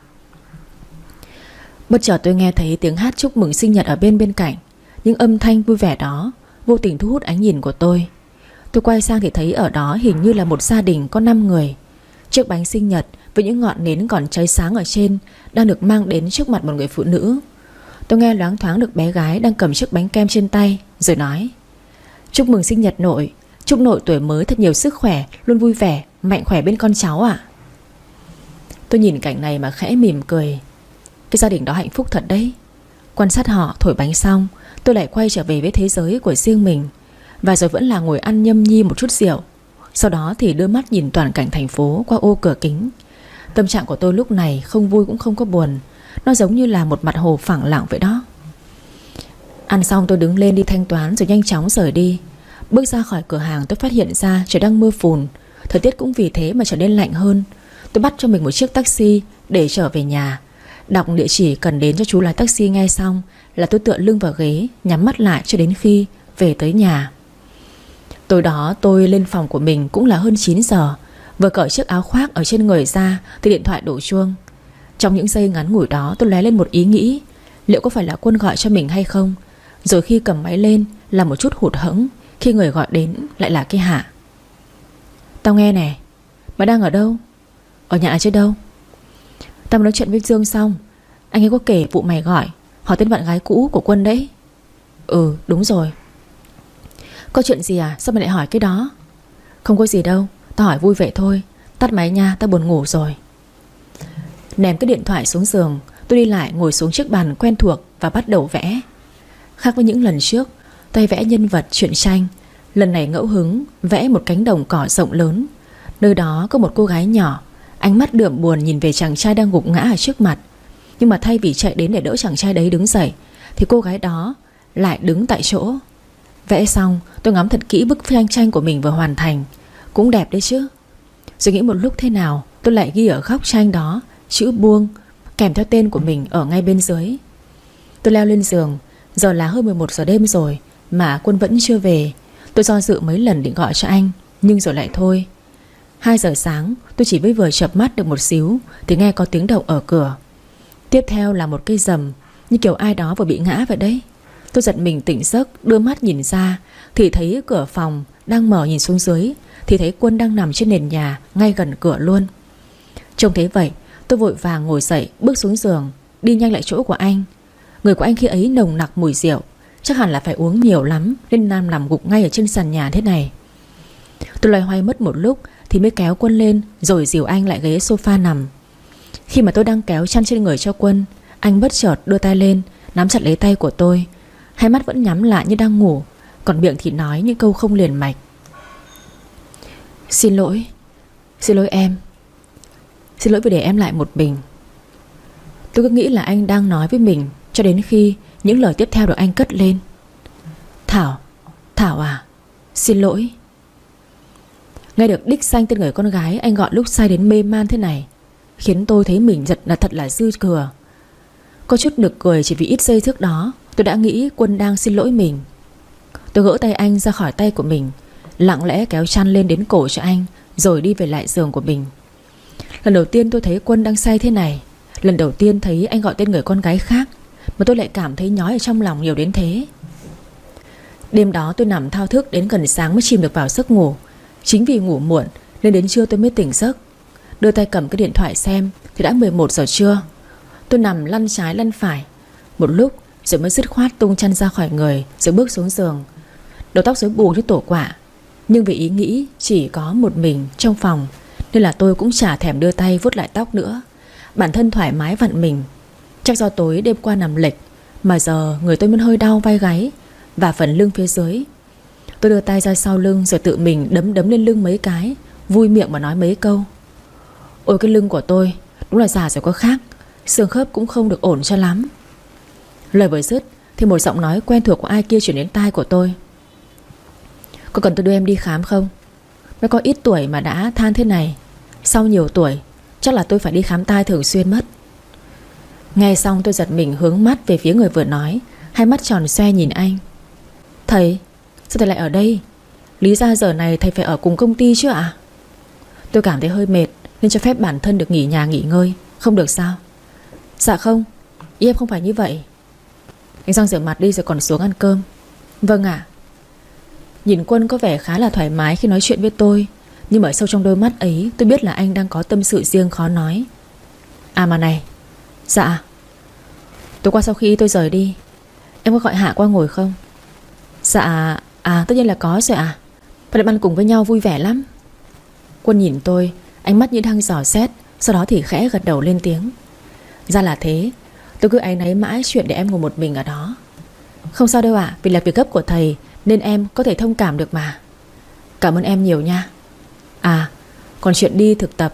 Bất chợt tôi nghe thấy tiếng hát chúc mừng sinh nhật ở bên bên cạnh. Những âm thanh vui vẻ đó vô tình thu hút ánh nhìn của tôi. Tôi quay sang thì thấy ở đó hình như là một gia đình có năm người. Chiếc bánh sinh nhật với những ngọn nến còn cháy sáng ở trên đang được mang đến trước mặt một người phụ nữ. Tôi nghe loáng thoáng được bé gái đang cầm chiếc bánh kem trên tay, rồi nói: Chúc mừng sinh nhật nội, chúc nội tuổi mới thật nhiều sức khỏe, luôn vui vẻ, mạnh khỏe bên con cháu ạ. Tôi nhìn cảnh này mà khẽ mỉm cười. Cái gia đình đó hạnh phúc thật đấy. Quan sát họ thổi bánh xong, tôi lại quay trở về với thế giới của riêng mình. Và rồi vẫn là ngồi ăn nhâm nhi một chút rượu. Sau đó thì đưa mắt nhìn toàn cảnh thành phố qua ô cửa kính. Tâm trạng của tôi lúc này không vui cũng không có buồn. Nó giống như là một mặt hồ phẳng lặng vậy đó. Ăn xong tôi đứng lên đi thanh toán rồi nhanh chóng rời đi. Bước ra khỏi cửa hàng tôi phát hiện ra trời đang mưa phùn. Thời tiết cũng vì thế mà trở nên lạnh hơn. Tôi bắt cho mình một chiếc taxi để trở về nhà. Đọc địa chỉ cần đến cho chú lái taxi nghe xong là tôi tựa lưng vào ghế, nhắm mắt lại cho đến khi về tới nhà. Tối đó tôi lên phòng của mình cũng là hơn chín giờ. Vừa cởi chiếc áo khoác ở trên người ra thì điện thoại đổ chuông. Trong những giây ngắn ngủi đó tôi lóe lên một ý nghĩ, liệu có phải là Quân gọi cho mình hay không. Rồi khi cầm máy lên là một chút hụt hẫng khi người gọi đến lại là cái Hạ. Tao nghe nè. Mày đang ở đâu? Ở nhà chứ đâu. Tao mới nói chuyện với Dương xong, anh ấy có kể vụ mày gọi hỏi tên bạn gái cũ của Quân đấy. Ừ đúng rồi. Có chuyện gì à? Sao mày lại hỏi cái đó? Không có gì đâu, tao hỏi vui vậy thôi. Tắt máy nha, tao buồn ngủ rồi. Ném cái điện thoại xuống giường, tôi đi lại ngồi xuống chiếc bàn quen thuộc và bắt đầu vẽ. Khác với những lần trước, tôi vẽ nhân vật truyện tranh, lần này ngẫu hứng vẽ một cánh đồng cỏ rộng lớn. Nơi đó có một cô gái nhỏ, ánh mắt đượm buồn nhìn về chàng trai đang gục ngã ở trước mặt. Nhưng mà thay vì chạy đến để đỡ chàng trai đấy đứng dậy, thì cô gái đó lại đứng tại chỗ. Vẽ xong, tôi ngắm thật kỹ bức tranh tranh của mình vừa hoàn thành. Cũng đẹp đấy chứ. Rồi nghĩ một lúc thế nào, tôi lại ghi ở góc tranh đó chữ Buông kèm theo tên của mình ở ngay bên dưới. Tôi leo lên giường. Giờ là hơn mười một giờ đêm rồi mà Quân vẫn chưa về. Tôi do dự mấy lần định gọi cho anh, nhưng rồi lại thôi. Hai giờ sáng tôi chỉ mới vừa chợp mắt được một xíu thì nghe có tiếng động ở cửa. Tiếp theo là một cây rầm, như kiểu ai đó vừa bị ngã vậy đấy. Tôi giật mình tỉnh giấc, đưa mắt nhìn ra thì thấy cửa phòng đang mở, nhìn xuống dưới thì thấy Quân đang nằm trên nền nhà ngay gần cửa luôn. Trông thấy vậy, tôi vội vàng ngồi dậy, bước xuống giường, đi nhanh lại chỗ của anh. Người của anh khi ấy nồng nặc mùi rượu, chắc hẳn là phải uống nhiều lắm nên Nam nằm gục ngay ở trên sàn nhà thế này. Tôi loay hoay mất một lúc thì mới kéo Quân lên, rồi dìu anh lại ghế sofa nằm. Khi mà tôi đang kéo chăn trên người cho Quân, anh bất chợt đưa tay lên, nắm chặt lấy tay của tôi. Hai mắt vẫn nhắm lại như đang ngủ, còn miệng thì nói những câu không liền mạch. Xin lỗi. Xin lỗi em. Xin lỗi vì để em lại một mình. Tôi cứ nghĩ là anh đang nói với mình, cho đến khi những lời tiếp theo được anh cất lên. Thảo. Thảo à, xin lỗi. Nghe được đích danh tên người con gái anh gọi lúc say đến mê man thế này khiến tôi thấy mình giật là thật là dư thừa. Có chút nực cười chỉ vì ít giây trước đó tôi đã nghĩ Quân đang xin lỗi mình. Tôi gỡ tay anh ra khỏi tay của mình, lặng lẽ kéo chăn lên đến cổ cho anh, rồi đi về lại giường của mình. Lần đầu tiên tôi thấy Quân đang say thế này, lần đầu tiên thấy anh gọi tên người con gái khác, mà tôi lại cảm thấy nhói ở trong lòng nhiều đến thế. Đêm đó tôi nằm thao thức đến gần sáng mới chìm được vào giấc ngủ. Chính vì ngủ muộn nên đến trưa tôi mới tỉnh giấc. Đưa tay cầm cái điện thoại xem thì đã mười một giờ trưa. Tôi nằm lăn trái lăn phải một lúc rồi mới dứt khoát tung chăn ra khỏi người, rồi bước xuống giường. Đầu tóc rối bù như tổ quạ, nhưng vì ý nghĩ chỉ có một mình trong phòng nên là tôi cũng chả thèm đưa tay vuốt lại tóc nữa. Bản thân thoải mái vặn mình. Chắc do tối đêm qua nằm lệch mà giờ người tôi vẫn hơi đau vai gáy và phần lưng phía dưới. Tôi đưa tay ra sau lưng rồi tự mình đấm đấm lên lưng mấy cái, vui miệng mà nói mấy câu. Ôi cái lưng của tôi đúng là già rồi có khác, xương khớp cũng không được ổn cho lắm. Lời vừa dứt thì một giọng nói quen thuộc của ai kia chuyển đến tai của tôi. Có cần tôi đưa em đi khám không? Mới có ít tuổi mà đã than thế này. Sau nhiều tuổi chắc là tôi phải đi khám tai thường xuyên mất. Nghe xong tôi giật mình hướng mắt về phía người vừa nói, hai mắt tròn xoe nhìn anh. Thầy, sao thầy lại ở đây? Lý ra giờ này thầy phải ở cùng công ty chứ ạ? Tôi cảm thấy hơi mệt nên cho phép bản thân được nghỉ nhà nghỉ ngơi, không được sao? Dạ không, ý em không phải như vậy. Anh sang rửa mặt đi rồi còn xuống ăn cơm. Vâng ạ. Nhìn Quân có vẻ khá là thoải mái khi nói chuyện với tôi, nhưng ở sâu trong đôi mắt ấy tôi biết là anh đang có tâm sự riêng khó nói. À mà này. Dạ. Tối qua sau khi tôi rời đi, em có gọi Hạ qua ngồi không? Dạ. À tất nhiên là có rồi à. Và lại ăn cùng với nhau vui vẻ lắm. Quân nhìn tôi, ánh mắt như đang dò xét, sau đó thì khẽ gật đầu lên tiếng. Ra là thế. Tôi cứ áy náy mãi chuyện để em ngồi một mình ở đó. Không sao đâu ạ, vì là việc gấp của thầy nên em có thể thông cảm được mà. Cảm ơn em nhiều nha. À, còn chuyện đi thực tập,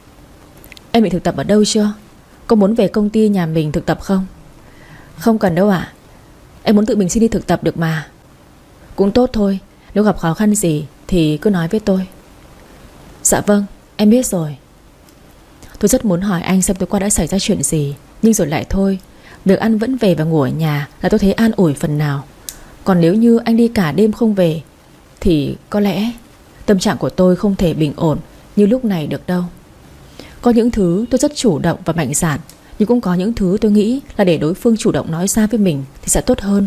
em bị thực tập ở đâu chưa? Có muốn về công ty nhà mình thực tập không? Không cần đâu ạ. Em muốn tự mình xin đi thực tập được mà. Cũng tốt thôi, nếu gặp khó khăn gì thì cứ nói với tôi. Dạ vâng, em biết rồi. Tôi rất muốn hỏi anh xem tối qua đã xảy ra chuyện gì, nhưng rồi lại thôi. Việc ăn vẫn về và ngủ ở nhà là tôi thấy an ủi phần nào. Còn nếu như anh đi cả đêm không về thì có lẽ tâm trạng của tôi không thể bình ổn như lúc này được đâu. Có những thứ tôi rất chủ động và mạnh dạn, nhưng cũng có những thứ tôi nghĩ là để đối phương chủ động nói ra với mình thì sẽ tốt hơn.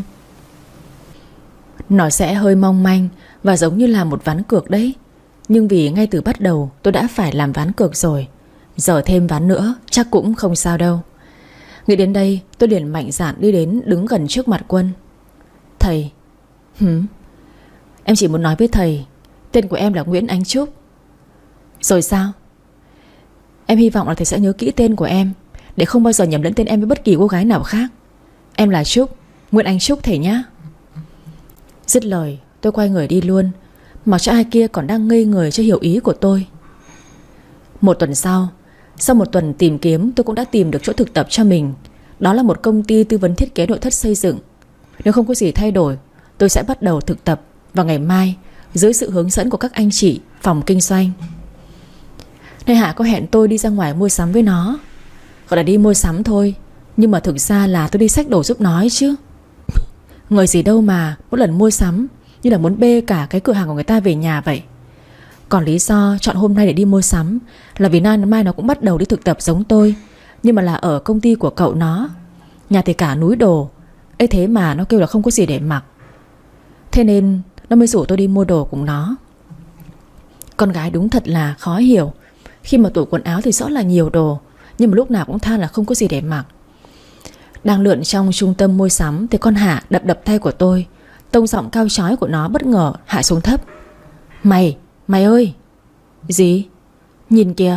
Nó sẽ hơi mong manh và giống như là một ván cược đấy. Nhưng vì ngay từ bắt đầu tôi đã phải làm ván cược rồi, giờ thêm ván nữa chắc cũng không sao đâu. Nghĩ đến đây tôi liền mạnh dạn đi đến đứng gần trước mặt Quân. Thầy. Hửm? Em chỉ muốn nói với thầy, tên của em là Nguyễn Ánh Trúc. Rồi sao? Em hy vọng là thầy sẽ nhớ kỹ tên của em, để không bao giờ nhầm lẫn tên em với bất kỳ cô gái nào khác. Em là Trúc, Nguyễn Ánh Trúc thầy nhá. Dứt lời tôi quay người đi luôn, mặc cho ai kia còn đang ngây người chưa hiểu ý của tôi. Một tuần sau, sau một tuần tìm kiếm, tôi cũng đã tìm được chỗ thực tập cho mình. Đó là một công ty tư vấn thiết kế nội thất xây dựng. Nếu không có gì thay đổi, tôi sẽ bắt đầu thực tập vào ngày mai dưới sự hướng dẫn của các anh chị phòng kinh doanh. Nay Hạ có hẹn tôi đi ra ngoài mua sắm với nó. Gọi là đi mua sắm thôi, nhưng mà thực ra là tôi đi xách đồ giúp nó ấy chứ. Người gì đâu mà mỗi lần mua sắm như là muốn bê cả cái cửa hàng của người ta về nhà vậy. Còn lý do chọn hôm nay để đi mua sắm là vì mai nó cũng bắt đầu đi thực tập giống tôi, nhưng mà là ở công ty của cậu nó. Nhà thì cả núi đồ, ấy thế mà nó kêu là không có gì để mặc. Thế nên nó mới rủ tôi đi mua đồ cùng nó. Con gái đúng thật là khó hiểu. Khi mà tủ quần áo thì rõ là nhiều đồ, nhưng mà lúc nào cũng than là không có gì để mặc. Đang lượn trong trung tâm mua sắm thì con Hạ đập đập tay của tôi. Tông giọng cao chói của nó bất ngờ hạ xuống thấp. Mày, mày ơi. Gì? Nhìn kìa.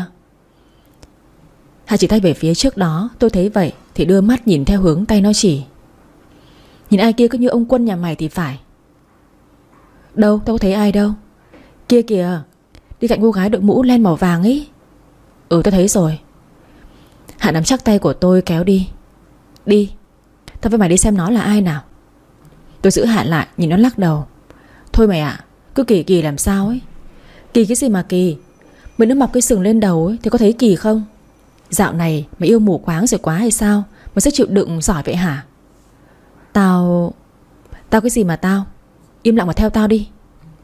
Hạ chỉ tay về phía trước đó. Tôi thấy vậy thì đưa mắt nhìn theo hướng tay nó chỉ. Nhìn ai kia cứ như ông Quân nhà mày thì phải. Đâu, tao có thấy ai đâu. Kia kìa, đi cạnh cô gái đội mũ len màu vàng ấy. Ừ, tao thấy rồi. Hạ nắm chắc tay của tôi kéo đi. Đi, tao với mày đi xem nó là ai nào. Tôi giữ Hạ lại, nhìn nó lắc đầu. Thôi mày ạ, cứ kỳ kỳ làm sao ấy. Kỳ cái gì mà kỳ. Mới nó mọc cái sừng lên đầu ấy thì có thấy kỳ không? Dạo này mày yêu mù quáng rồi quá hay sao mà sẽ chịu đựng giỏi vậy hả? Tao... Tao cái gì mà tao? Im lặng mà theo tao đi.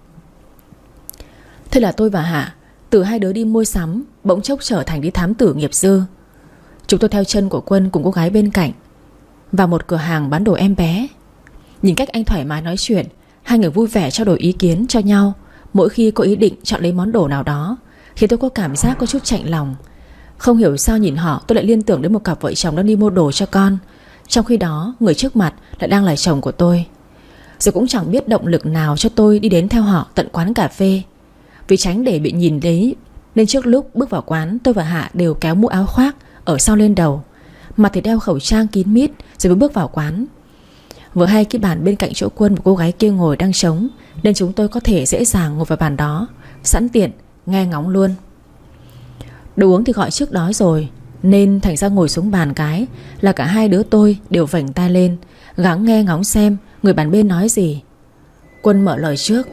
Thế là tôi và Hạ từ hai đứa đi mua sắm bỗng chốc trở thành đi thám tử nghiệp dư. Chúng tôi theo chân của Quân cùng cô gái bên cạnh vào một cửa hàng bán đồ em bé. Nhìn cách anh thoải mái nói chuyện, hai người vui vẻ trao đổi ý kiến cho nhau mỗi khi có ý định chọn lấy món đồ nào đó, khiến tôi có cảm giác có chút chạnh lòng. Không hiểu sao nhìn họ tôi lại liên tưởng đến một cặp vợ chồng đang đi mua đồ cho con, trong khi đó người trước mặt lại đang là chồng của tôi. Rồi cũng chẳng biết động lực nào cho tôi đi đến theo họ tận quán cà phê. Vì tránh để bị nhìn thấy nên trước lúc bước vào quán, tôi và Hạ đều kéo mũ áo khoác ở sau lên đầu, mặt thì đeo khẩu trang kín mít rồi mới bước vào quán. Vừa hay cái bàn bên cạnh chỗ Quân và cô gái kia ngồi đang trống, nên chúng tôi có thể dễ dàng ngồi vào bàn đó, sẵn tiện nghe ngóng luôn. Đồ uống thì gọi trước đó rồi, nên thành ra ngồi xuống bàn cái là cả hai đứa tôi đều vểnh tai lên, gắng nghe ngóng xem người bàn bên nói gì. Quân mở lời trước.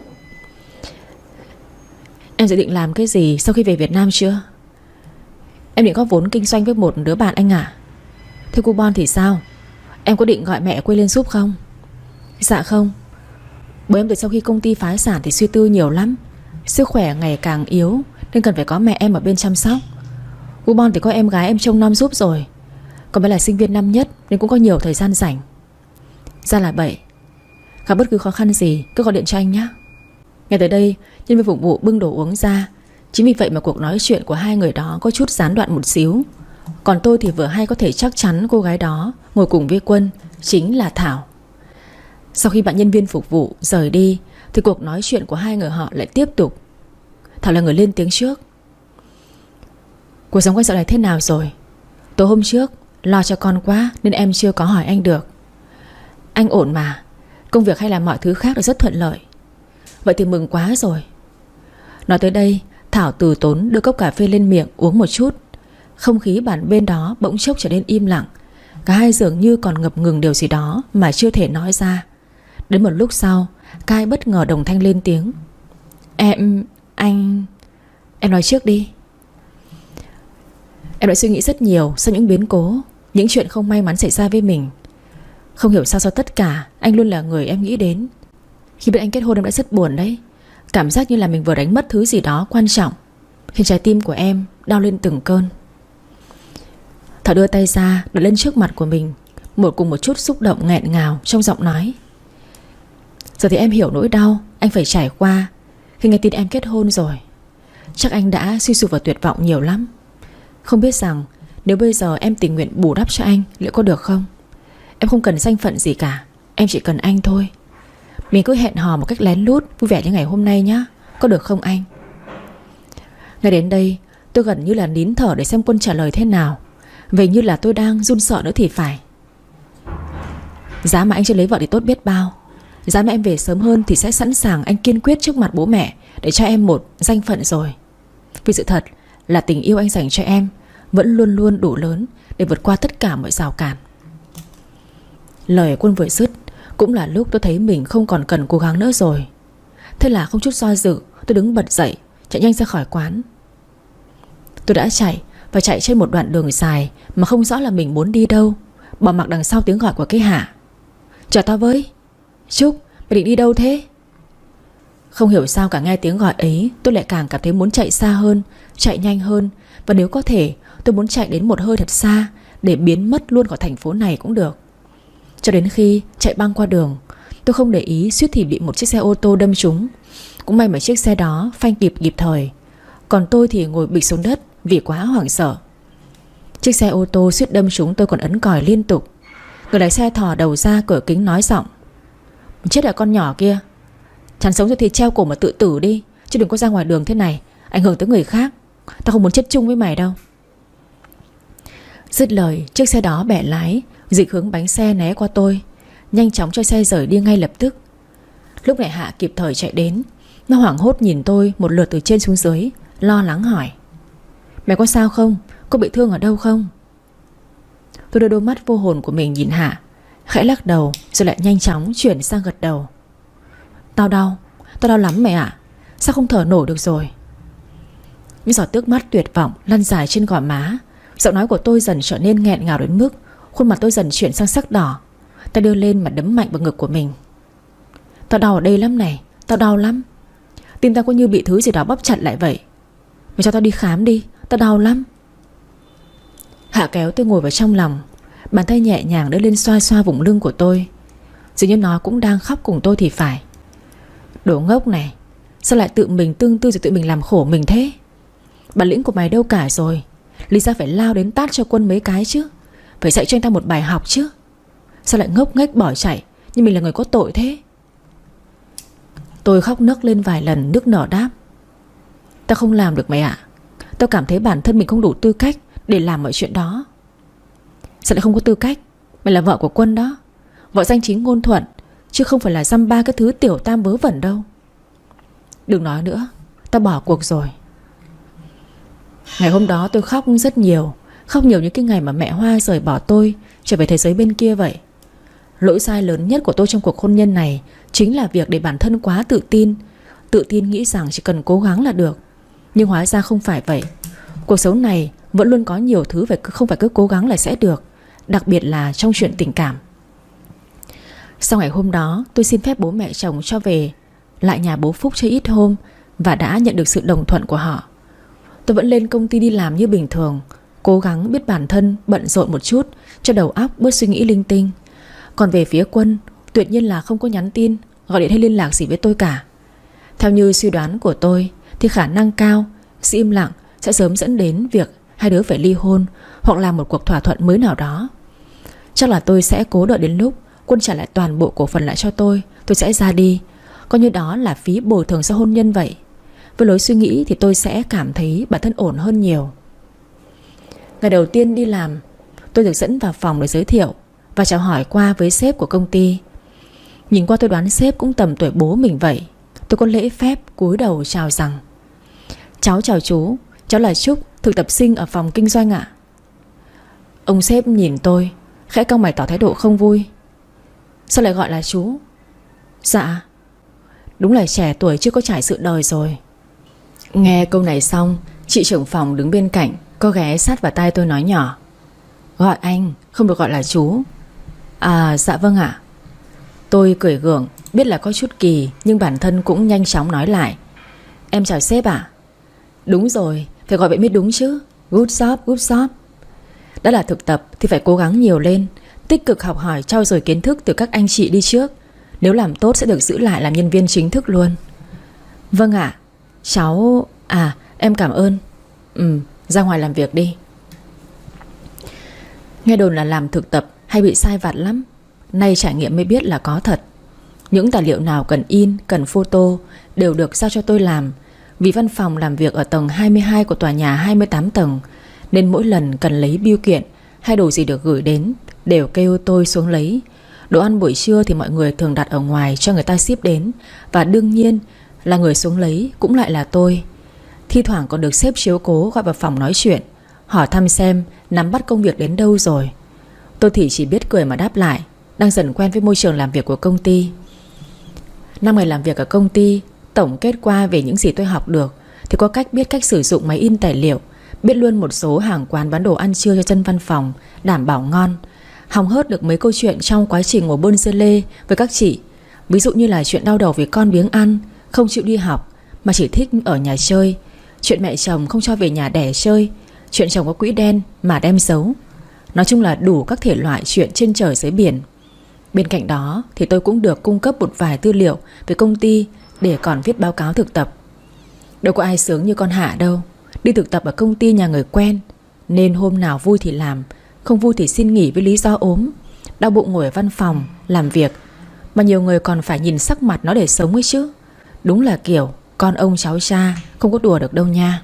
Em dự định làm cái gì sau khi về Việt Nam chưa? Em định góp vốn kinh doanh với một đứa bạn anh à? Thế cô Bon thì sao? Em có định gọi mẹ quê lên giúp không? Dạ không. Bố em từ sau khi công ty phá sản thì suy tư nhiều lắm, sức khỏe ngày càng yếu nên cần phải có mẹ em ở bên chăm sóc. Cô Bon thì có em gái em trông nom giúp rồi, còn bé là sinh viên năm nhất nên cũng có nhiều thời gian rảnh. Ra là vậy. Gặp bất cứ khó khăn gì cứ gọi điện cho anh nhé. Nghe tới đây, nhân viên phục vụ bưng đồ uống ra. Chính vì vậy mà cuộc nói chuyện của hai người đó có chút gián đoạn một xíu. Còn tôi thì vừa hay có thể chắc chắn cô gái đó ngồi cùng với Quân chính là Thảo. Sau khi bạn nhân viên phục vụ rời đi thì cuộc nói chuyện của hai người họ lại tiếp tục. Thảo là người lên tiếng trước. Cuộc sống quanh dạo này thế nào rồi? Tối hôm trước lo cho con quá nên em chưa có hỏi anh được. Anh ổn mà, công việc hay là mọi thứ khác đều rất thuận lợi. Vậy thì mừng quá rồi. Nói tới đây, Thảo từ tốn đưa cốc cà phê lên miệng uống một chút. Không khí bàn bên đó bỗng chốc trở nên im lặng. Cả hai dường như còn ngập ngừng điều gì đó mà chưa thể nói ra. Đến một lúc sau, Cai bất ngờ đồng thanh lên tiếng. Em... anh... Em nói trước đi. Em đã suy nghĩ rất nhiều sau những biến cố, những chuyện không may mắn xảy ra với mình. Không hiểu sao sau tất cả anh luôn là người em nghĩ đến. Khi biết anh kết hôn em đã rất buồn đấy. Cảm giác như là mình vừa đánh mất thứ gì đó quan trọng, khiến trái tim của em đau lên từng cơn. Thảo đưa tay ra đặt lên trước mặt của mình, một cùng một chút xúc động nghẹn ngào trong giọng nói. Giờ thì em hiểu nỗi đau anh phải trải qua khi nghe tin em kết hôn rồi. Chắc anh đã suy sụp và tuyệt vọng nhiều lắm. Không biết rằng nếu bây giờ em tình nguyện bù đắp cho anh, liệu có được không? Em không cần danh phận gì cả, em chỉ cần anh thôi. Mình cứ hẹn hò một cách lén lút, vui vẻ như ngày hôm nay nhá, có được không anh? Ngay đến đây tôi gần như là nín thở để xem Quân trả lời thế nào. Vậy như là tôi đang run sợ nữa thì phải. Giá mà anh chưa lấy vợ thì tốt biết bao. Giá mà em về sớm hơn thì sẽ sẵn sàng anh kiên quyết trước mặt bố mẹ để cho em một danh phận rồi. Vì sự thật là tình yêu anh dành cho em vẫn luôn luôn đủ lớn để vượt qua tất cả mọi rào cản. Lời Quân vừa dứt cũng là lúc tôi thấy mình không còn cần cố gắng nữa rồi. Thế là không chút do dự, tôi đứng bật dậy, chạy nhanh ra khỏi quán. Tôi đã chạy và chạy trên một đoạn đường dài mà không rõ là mình muốn đi đâu, bỏ mặc đằng sau tiếng gọi của cái Hạ. Chờ tao với. Trúc, mày định đi đâu thế? Không hiểu sao cả nghe tiếng gọi ấy tôi lại càng cảm thấy muốn chạy xa hơn, chạy nhanh hơn. Và nếu có thể tôi muốn chạy đến một hơi thật xa, để biến mất luôn khỏi thành phố này cũng được. Cho đến khi chạy băng qua đường, tôi không để ý suýt thì bị một chiếc xe ô tô đâm trúng. Cũng may mà chiếc xe đó phanh kịp kịp thời, còn tôi thì ngồi bịch xuống đất vì quá hoảng sợ. Chiếc xe ô tô suýt đâm trúng tôi còn ấn còi liên tục. Người lái xe thò đầu ra cửa kính nói giọng: chết là con nhỏ kia, chán sống rồi thì treo cổ mà tự tử đi, chứ đừng có ra ngoài đường thế này, ảnh hưởng tới người khác. Tao không muốn chết chung với mày đâu. Dứt lời, chiếc xe đó bẻ lái, dịch hướng bánh xe né qua tôi, nhanh chóng cho xe rời đi ngay lập tức. Lúc này Hạ kịp thời chạy đến. Nó hoảng hốt nhìn tôi một lượt từ trên xuống dưới, lo lắng hỏi: mày có sao không? Có bị thương ở đâu không? Tôi đưa đôi mắt vô hồn của mình nhìn Hạ, khẽ lắc đầu rồi lại nhanh chóng chuyển sang gật đầu. Tao đau, tao đau lắm mẹ ạ. Sao không thở nổi được rồi? Những giọt nước mắt tuyệt vọng lăn dài trên gò má. Giọng nói của tôi dần trở nên nghẹn ngào đến mức khuôn mặt tôi dần chuyển sang sắc đỏ. Tay đưa lên mà đấm mạnh vào ngực của mình. Tao đau ở đây lắm này, tao đau lắm. Tim tao có như bị thứ gì đó bóp chặt lại vậy. Mày cho tao đi khám đi, tao đau lắm. Hạ kéo tôi ngồi vào trong lòng, bàn tay nhẹ nhàng đưa lên xoa xoa vùng lưng của tôi. Dường như nó cũng đang khóc cùng tôi thì phải. Đồ ngốc này, sao lại tự mình tương tư rồi tự mình làm khổ mình thế? Bản lĩnh của mày đâu cả rồi? Lý ra phải lao đến tát cho Quân mấy cái chứ, phải dạy cho anh ta một bài học chứ. Sao lại ngốc nghếch bỏ chạy như mình là người có tội thế? Tôi khóc nấc lên vài lần, nước nở đáp: tao không làm được mày ạ. Tao cảm thấy bản thân mình không đủ tư cách để làm mọi chuyện đó. Sao lại không có tư cách? Mày là vợ của Quân đó, vợ danh chính ngôn thuận, chứ không phải là dăm ba cái thứ tiểu tam vớ vẩn đâu. Đừng nói nữa, tao bỏ cuộc rồi. Ngày hôm đó tôi khóc rất nhiều, khóc nhiều như cái ngày mà mẹ Hoa rời bỏ tôi, trở về thế giới bên kia vậy. Lỗi sai lớn nhất của tôi trong cuộc hôn nhân này chính là việc để bản thân quá tự tin. Tự tin nghĩ rằng chỉ cần cố gắng là được. Nhưng hóa ra không phải vậy. Cuộc sống này vẫn luôn có nhiều thứ phải không phải cứ cố gắng là sẽ được, đặc biệt là trong chuyện tình cảm. Sau ngày hôm đó, tôi xin phép bố mẹ chồng cho về lại nhà bố Phúc chơi ít hôm, và đã nhận được sự đồng thuận của họ. Tôi vẫn lên công ty đi làm như bình thường, cố gắng biết bản thân bận rộn một chút cho đầu óc bớt suy nghĩ linh tinh. Còn về phía Quân, tuyệt nhiên là không có nhắn tin, gọi điện hay liên lạc gì với tôi cả. Theo như suy đoán của tôi thì khả năng cao sự im lặng sẽ sớm dẫn đến việc hai đứa phải ly hôn, hoặc làm một cuộc thỏa thuận mới nào đó. Chắc là tôi sẽ cố đợi đến lúc Quân trả lại toàn bộ cổ phần lại cho tôi, tôi sẽ ra đi, coi như đó là phí bồi thường sau hôn nhân vậy. Với lối suy nghĩ thì tôi sẽ cảm thấy bản thân ổn hơn nhiều. Ngày đầu tiên đi làm, tôi được dẫn vào phòng để giới thiệu và chào hỏi qua với sếp của công ty. Nhìn qua tôi đoán sếp cũng tầm tuổi bố mình vậy. Tôi có lễ phép cúi đầu chào rằng: cháu chào chú, cháu là Trúc, thực tập sinh ở phòng kinh doanh ạ. Ông sếp nhìn tôi, khẽ cau mày tỏ thái độ không vui. Sao lại gọi là chú? Dạ. Đúng là trẻ tuổi chưa có trải sự đời rồi. Nghe câu này xong, chị trưởng phòng đứng bên cạnh có ghé sát vào tai tôi nói nhỏ: gọi anh, không được gọi là chú. À dạ vâng ạ. Tôi cười gượng, biết là có chút kỳ, nhưng bản thân cũng nhanh chóng nói lại. Em chào sếp ạ. Đúng rồi, phải gọi vậy mới đúng chứ. Good job, good job. Đã là thực tập thì phải cố gắng nhiều lên, tích cực học hỏi trau dồi kiến thức từ các anh chị đi trước. Nếu làm tốt sẽ được giữ lại làm nhân viên chính thức luôn. Vâng ạ. Cháu... À em cảm ơn. Ừ, ra ngoài làm việc đi. Nghe đồn là làm thực tập hay bị sai vặt lắm. Nay trải nghiệm mới biết là có thật. Những tài liệu nào cần in, cần photo đều được giao cho tôi làm. Vì văn phòng làm việc ở tầng hai mươi hai của tòa nhà hai mươi tám tầng, nên mỗi lần cần lấy bưu kiện hay đồ gì được gửi đến đều kêu tôi xuống lấy. Đồ ăn buổi trưa thì mọi người thường đặt ở ngoài cho người ta ship đến. Và đương nhiên là người xuống lấy cũng lại là tôi. Thi thoảng còn được sếp chiếu cố gọi vào phòng nói chuyện, hỏi thăm xem nắm bắt công việc đến đâu rồi. Tôi thì chỉ biết cười mà đáp lại, đang dần quen với môi trường làm việc của công ty. Năm ngày làm việc ở công ty, tổng kết qua về những gì tôi học được thì có cách biết cách sử dụng máy in tài liệu, biết luôn một số hàng quán bán đồ ăn trưa cho dân văn phòng, đảm bảo ngon. Hóng hớt được mấy câu chuyện trong quá trình ngồi bôn dưa lê với các chị. Ví dụ như là chuyện đau đầu vì con biếng ăn, không chịu đi học mà chỉ thích ở nhà chơi, chuyện mẹ chồng không cho về nhà đẻ chơi, chuyện chồng có quỹ đen mà đem giấu. Nói chung là đủ các thể loại chuyện trên trời dưới biển. Bên cạnh đó thì tôi cũng được cung cấp một vài tư liệu về công ty để còn viết báo cáo thực tập. Đâu có ai sướng như con Hạ đâu. Đi thực tập ở công ty nhà người quen, nên hôm nào vui thì làm, không vui thì xin nghỉ với lý do ốm, đau bụng ngồi ở văn phòng làm việc. Mà nhiều người còn phải nhìn sắc mặt nó để sống ấy chứ. Đúng là kiểu con ông cháu cha, không có đùa được đâu nha.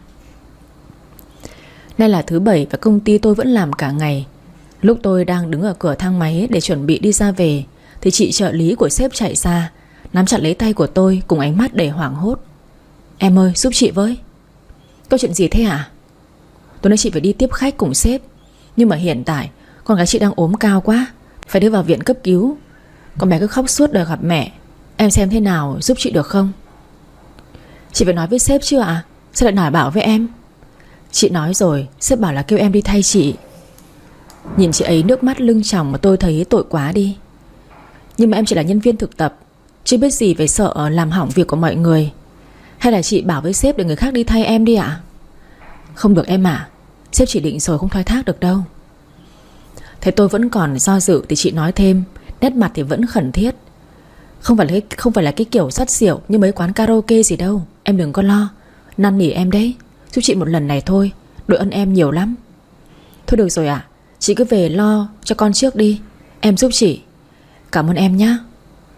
Nay là thứ bảy và công ty tôi vẫn làm cả ngày. Lúc tôi đang đứng ở cửa thang máy để chuẩn bị đi ra về thì chị trợ lý của sếp chạy ra, nắm chặt lấy tay của tôi cùng ánh mắt đầy hoảng hốt. Em ơi, giúp chị với. Có chuyện gì thế hả? Tối nay chị phải đi tiếp khách cùng sếp, nhưng mà hiện tại con gái chị đang ốm cao quá, phải đưa vào viện cấp cứu. Con bé cứ khóc suốt đời gặp mẹ. Em xem thế nào giúp chị được không? Chị phải nói với sếp chưa ạ? À? Sao lại nổi bảo với em? Chị nói rồi, sếp bảo là kêu em đi thay chị. Nhìn chị ấy nước mắt lưng tròng mà tôi thấy tội quá đi. Nhưng mà em chỉ là nhân viên thực tập, chưa biết gì về sợ làm hỏng việc của mọi người. Hay là chị bảo với sếp để người khác đi thay em đi ạ? À? Không được em ạ, à. Sếp chỉ định rồi, không thoái thác được đâu. Thế tôi vẫn còn do dự thì chị nói thêm, nét mặt thì vẫn khẩn thiết. Không phải là cái, không phải là cái kiểu sắt xỉu như mấy quán karaoke gì đâu. Em đừng có lo, năn nỉ em đấy, giúp chị một lần này thôi, đội ơn em nhiều lắm. Thôi được rồi ạ, à, chị cứ về lo cho con trước đi, em giúp chị. Cảm ơn em nhé.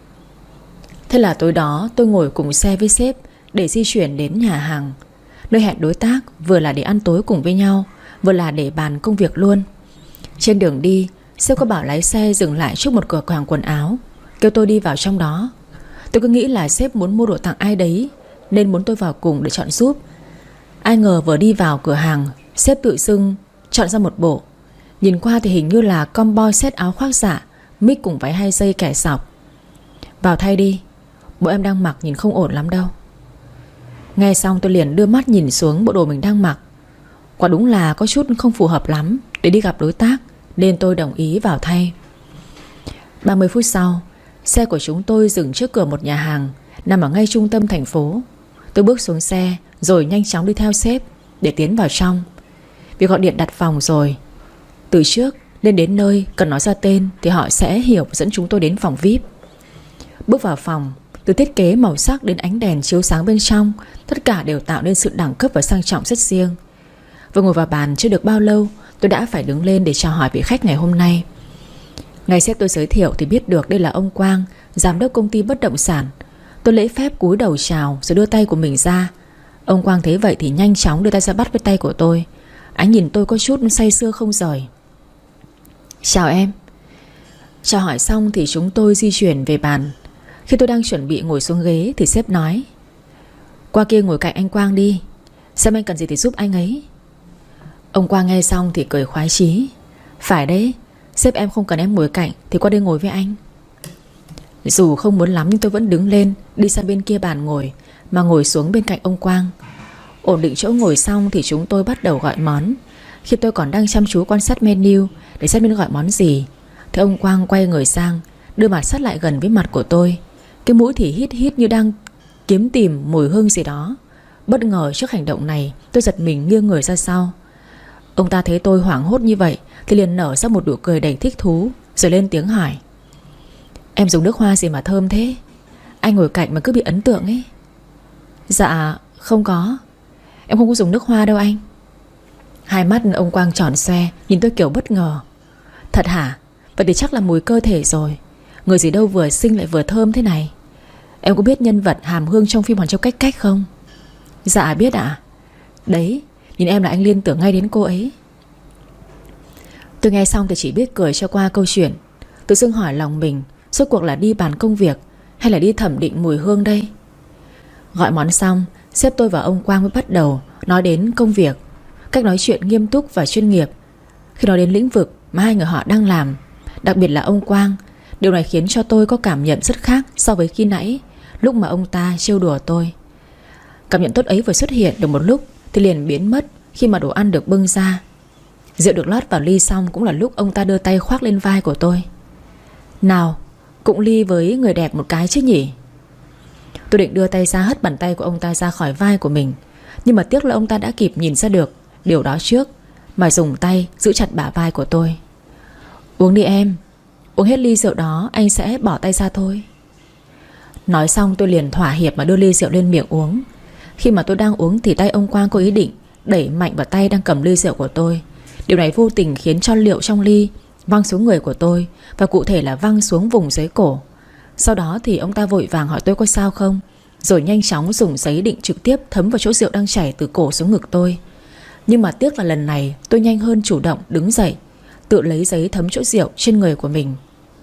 Thế là tối đó tôi ngồi cùng xe với sếp để di chuyển đến nhà hàng, nơi hẹn đối tác, vừa là để ăn tối cùng với nhau, vừa là để bàn công việc luôn. Trên đường đi, sếp có bảo lái xe dừng lại trước một cửa hàng quần áo, kêu tôi đi vào trong đó. Tôi cứ nghĩ là sếp muốn mua đồ tặng ai đấy nên muốn tôi vào cùng để chọn giúp. Ai ngờ vừa đi vào cửa hàng, sếp tự xưng chọn ra một bộ. Nhìn qua thì hình như là combo set áo khoác dạ, mic cùng váy hai dây kẻ sọc. Vào thay đi, bộ em đang mặc nhìn không ổn lắm đâu. Nghe xong tôi liền đưa mắt nhìn xuống bộ đồ mình đang mặc. Quả đúng là có chút không phù hợp lắm để đi gặp đối tác, nên tôi đồng ý vào thay. Ba mươi phút sau, xe của chúng tôi dừng trước cửa một nhà hàng nằm ở ngay trung tâm thành phố. Tôi bước xuống xe rồi nhanh chóng đi theo sếp để tiến vào trong. Vì gọi điện đặt phòng rồi, từ trước lên đến nơi cần nói ra tên thì họ sẽ hiểu dẫn chúng tôi đến phòng vi ai pi. Bước vào phòng, từ thiết kế màu sắc đến ánh đèn chiếu sáng bên trong, tất cả đều tạo nên sự đẳng cấp và sang trọng rất riêng. Vừa ngồi vào bàn chưa được bao lâu, tôi đã phải đứng lên để chào hỏi vị khách ngày hôm nay. Ngày sếp tôi giới thiệu thì biết được đây là ông Quang, giám đốc công ty bất động sản. Tôi lễ phép cúi đầu chào rồi đưa tay của mình ra. Ông Quang thấy vậy thì nhanh chóng đưa tay ra bắt với tay của tôi. Ánh nhìn tôi có chút say sưa không rời. Chào em. Chào hỏi xong thì chúng tôi di chuyển về bàn. Khi tôi đang chuẩn bị ngồi xuống ghế thì sếp nói: qua kia ngồi cạnh anh Quang đi, xem anh cần gì thì giúp anh ấy. Ông Quang nghe xong thì cười khoái chí: phải đấy, sếp em không cần em ngồi cạnh thì qua đây ngồi với anh. Dù không muốn lắm nhưng tôi vẫn đứng lên, đi sang bên kia bàn ngồi, mà ngồi xuống bên cạnh ông Quang. Ổn định chỗ ngồi xong thì chúng tôi bắt đầu gọi món. Khi tôi còn đang chăm chú quan sát menu để xem nên gọi món gì Thì ông Quang quay người sang, đưa mặt sát lại gần với mặt của tôi. Cái mũi thì hít hít như đang kiếm tìm mùi hương gì đó. Bất ngờ trước hành động này, tôi giật mình nghiêng người ra sau. Ông ta thấy tôi hoảng hốt như vậy thì liền nở ra một nụ cười đầy thích thú, rồi lên tiếng hỏi: Em dùng nước hoa gì mà thơm thế? Anh ngồi cạnh mà cứ bị ấn tượng ấy. Dạ không có, em không có dùng nước hoa đâu anh. Hai mắt ông Quang tròn xoe, nhìn tôi kiểu bất ngờ. Thật hả? Vậy thì chắc là mùi cơ thể rồi. Người gì đâu vừa xinh lại vừa thơm thế này. Em có biết nhân vật Hàm Hương trong phim Hoàng Châu Cách Cách không? Dạ biết ạ. À? Đấy, nhìn em là anh liên tưởng ngay đến cô ấy. Tôi nghe xong thì chỉ biết cười cho qua câu chuyện. Tự dưng hỏi lòng mình, rốt cuộc là đi bàn công việc hay là đi thẩm định mùi hương đây? Gọi món xong, sếp tôi và ông Quang mới bắt đầu nói đến công việc. Cách nói chuyện nghiêm túc và chuyên nghiệp. Khi nói đến lĩnh vực mà hai người họ đang làm, đặc biệt là ông Quang, điều này khiến cho tôi có cảm nhận rất khác so với khi nãy, lúc mà ông ta trêu đùa tôi. Cảm nhận tốt ấy vừa xuất hiện được một lúc thì liền biến mất khi mà đồ ăn được bưng ra. Rượu được lót vào ly xong cũng là lúc ông ta đưa tay khoác lên vai của tôi. Nào, cụng ly với người đẹp một cái chứ nhỉ? Tôi định đưa tay ra hất bàn tay của ông ta ra khỏi vai của mình, nhưng mà tiếc là ông ta đã kịp nhìn ra được điều đó trước, mà dùng tay giữ chặt bả vai của tôi. Uống đi em, uống hết ly rượu đó anh sẽ bỏ tay ra thôi. Nói xong tôi liền thỏa hiệp mà đưa ly rượu lên miệng uống. Khi mà tôi đang uống thì tay ông Quang có ý định đẩy mạnh vào tay đang cầm ly rượu của tôi. Điều này vô tình khiến cho rượu trong ly văng xuống người của tôi, và cụ thể là văng xuống vùng dưới cổ. Sau đó thì ông ta vội vàng hỏi tôi có sao không, rồi nhanh chóng dùng giấy định trực tiếp thấm vào chỗ rượu đang chảy từ cổ xuống ngực tôi. Nhưng mà tiếc là lần này tôi nhanh hơn chủ động đứng dậy, tự lấy giấy thấm chỗ rượu trên người của mình.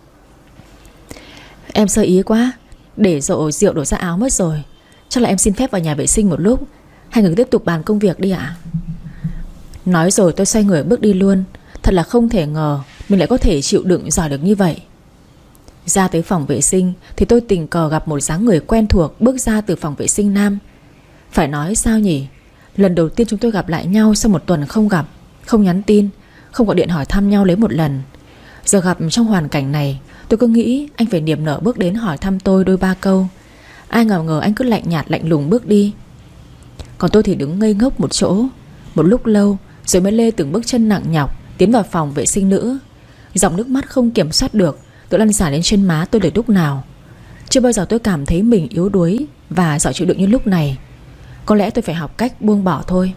Em sơ ý quá, để rộ rượu đổ ra áo mất rồi. Chắc là em xin phép vào nhà vệ sinh một lúc, hai người tiếp tục bàn công việc đi ạ. Nói rồi tôi xoay người bước đi luôn. Thật là không thể ngờ mình lại có thể chịu đựng giỏi được như vậy. Ra tới phòng vệ sinh thì tôi tình cờ gặp một dáng người quen thuộc bước ra từ phòng vệ sinh nam. Phải nói sao nhỉ, lần đầu tiên chúng tôi gặp lại nhau sau một tuần không gặp, không nhắn tin, không gọi điện hỏi thăm nhau lấy một lần. Giờ gặp trong hoàn cảnh này, tôi cứ nghĩ anh phải niềm nở bước đến hỏi thăm tôi đôi ba câu. Ai ngờ ngờ anh cứ lạnh nhạt lạnh lùng bước đi. Còn tôi thì đứng ngây ngốc một chỗ một lúc lâu, rồi mới lê từng bước chân nặng nhọc tiến vào phòng vệ sinh nữ. Dòng nước mắt không kiểm soát được tự lăn xả lên trên má tôi để lúc nào. Chưa bao giờ tôi cảm thấy mình yếu đuối và giỏi chịu đựng như lúc này. Có lẽ tôi phải học cách buông bỏ thôi.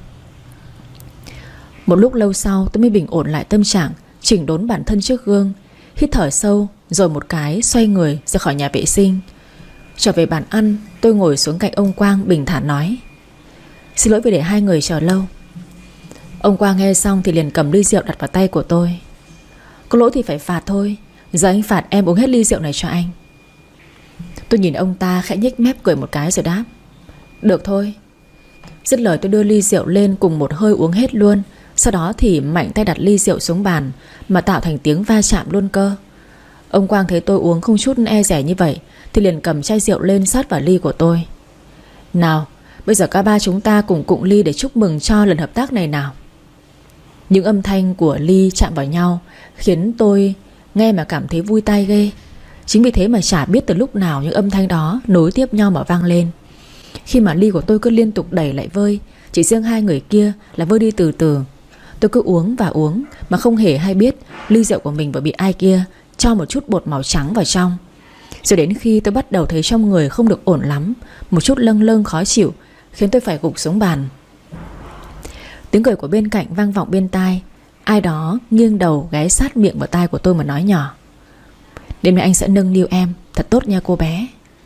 Một lúc lâu sau tôi mới bình ổn lại tâm trạng, chỉnh đốn bản thân trước gương, hít thở sâu, rồi một cái xoay người ra khỏi nhà vệ sinh. Trở về bàn ăn, tôi ngồi xuống cạnh ông Quang bình thản nói: Xin lỗi vì để hai người chờ lâu. Ông Quang nghe xong thì liền cầm ly rượu đặt vào tay của tôi. Có lỗi thì phải phạt thôi, giờ anh phạt em uống hết ly rượu này cho anh. Tôi nhìn ông ta khẽ nhếch mép cười một cái rồi đáp: Được thôi. Dứt lời tôi đưa ly rượu lên cùng một hơi uống hết luôn. Sau đó thì mạnh tay đặt ly rượu xuống bàn, mà tạo thành tiếng va chạm luôn cơ. Ông Quang thấy tôi uống không chút e dè như vậy thì liền cầm chai rượu lên sát vào ly của tôi. Nào, bây giờ cả ba chúng ta cùng cụng ly để chúc mừng cho lần hợp tác này nào. Những âm thanh của ly chạm vào nhau khiến tôi nghe mà cảm thấy vui tai ghê. Chính vì thế mà chả biết từ lúc nào những âm thanh đó nối tiếp nhau mà vang lên. Khi mà ly của tôi cứ liên tục đẩy lại vơi, chỉ riêng hai người kia là vơi đi từ từ. Tôi cứ uống và uống mà không hề hay biết ly rượu của mình vừa bị ai kia cho một chút bột màu trắng vào trong. Rồi đến khi tôi bắt đầu thấy trong người không được ổn lắm, một chút lâng lâng khó chịu, khiến tôi phải gục xuống bàn. Tiếng cười của bên cạnh vang vọng bên tai. Ai đó nghiêng đầu ghé sát miệng vào tai của tôi mà nói nhỏ: Đêm nay anh sẽ nâng niu em thật tốt nha cô bé.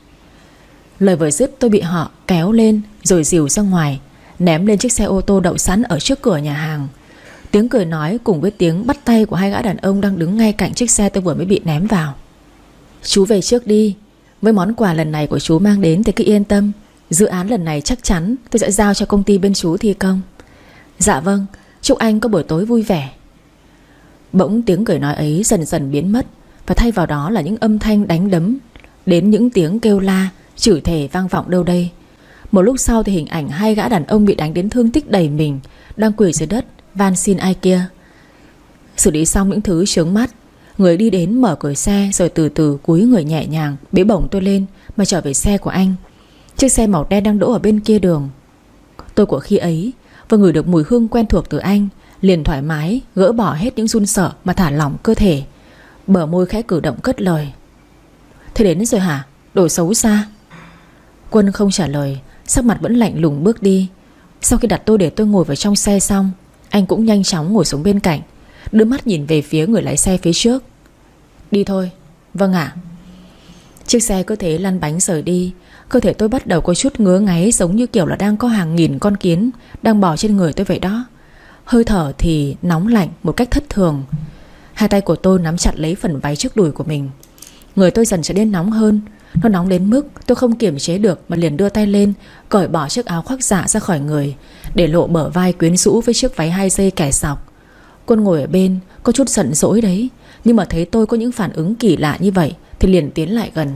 Lời vừa dứt tôi bị họ kéo lên rồi dìu ra ngoài, ném lên chiếc xe ô tô đậu sẵn ở trước cửa nhà hàng. Tiếng cười nói cùng với tiếng bắt tay của hai gã đàn ông đang đứng ngay cạnh chiếc xe tôi vừa mới bị ném vào. Chú về trước đi, với món quà lần này của chú mang đến thì cứ yên tâm, dự án lần này chắc chắn tôi sẽ giao cho công ty bên chú thi công. Dạ vâng, chúc anh có buổi tối vui vẻ. Bỗng tiếng cười nói ấy dần dần biến mất, và thay vào đó là những âm thanh đánh đấm, đến những tiếng kêu la, chửi thề vang vọng đâu đây. Một lúc sau thì hình ảnh hai gã đàn ông bị đánh đến thương tích đầy mình đang quỳ dưới đất van xin ai kia. Xử lý xong những thứ chướng mắt, Người đi đến mở cửa xe, rồi từ từ cúi người nhẹ nhàng bế bổng tôi lên mà trở về xe của anh. Chiếc xe màu đen đang đỗ ở bên kia đường. Tôi của khi ấy vừa ngửi được mùi hương quen thuộc từ anh, liền thoải mái gỡ bỏ hết những run sợ mà thả lỏng cơ thể. Bờ môi khẽ cử động cất lời: "Thế đến rồi hả? Đồ xấu xa." Quân không trả lời, sắc mặt vẫn lạnh lùng bước đi. Sau khi đặt tôi để tôi ngồi vào trong xe xong, anh cũng nhanh chóng ngồi xuống bên cạnh, đưa mắt nhìn về phía người lái xe phía trước. "Đi thôi." "Vâng ạ." Chiếc xe cứ thế lăn bánh rời đi. Cơ thể tôi bắt đầu có chút ngứa ngáy, giống như kiểu là đang có hàng nghìn con kiến đang bò trên người tôi vậy đó. Hơi thở thì nóng lạnh một cách thất thường. Hai tay của tôi nắm chặt lấy phần váy trước đùi của mình. Người tôi dần trở nên nóng hơn. Nó nóng đến mức tôi không kiềm chế được mà liền đưa tay lên, cởi bỏ chiếc áo khoác dạ ra khỏi người, để lộ bờ vai quyến rũ với chiếc váy hai dây kẻ sọc. Quân ngồi ở bên có chút giận dỗi đấy, nhưng mà thấy tôi có những phản ứng kỳ lạ như vậy thì liền tiến lại gần.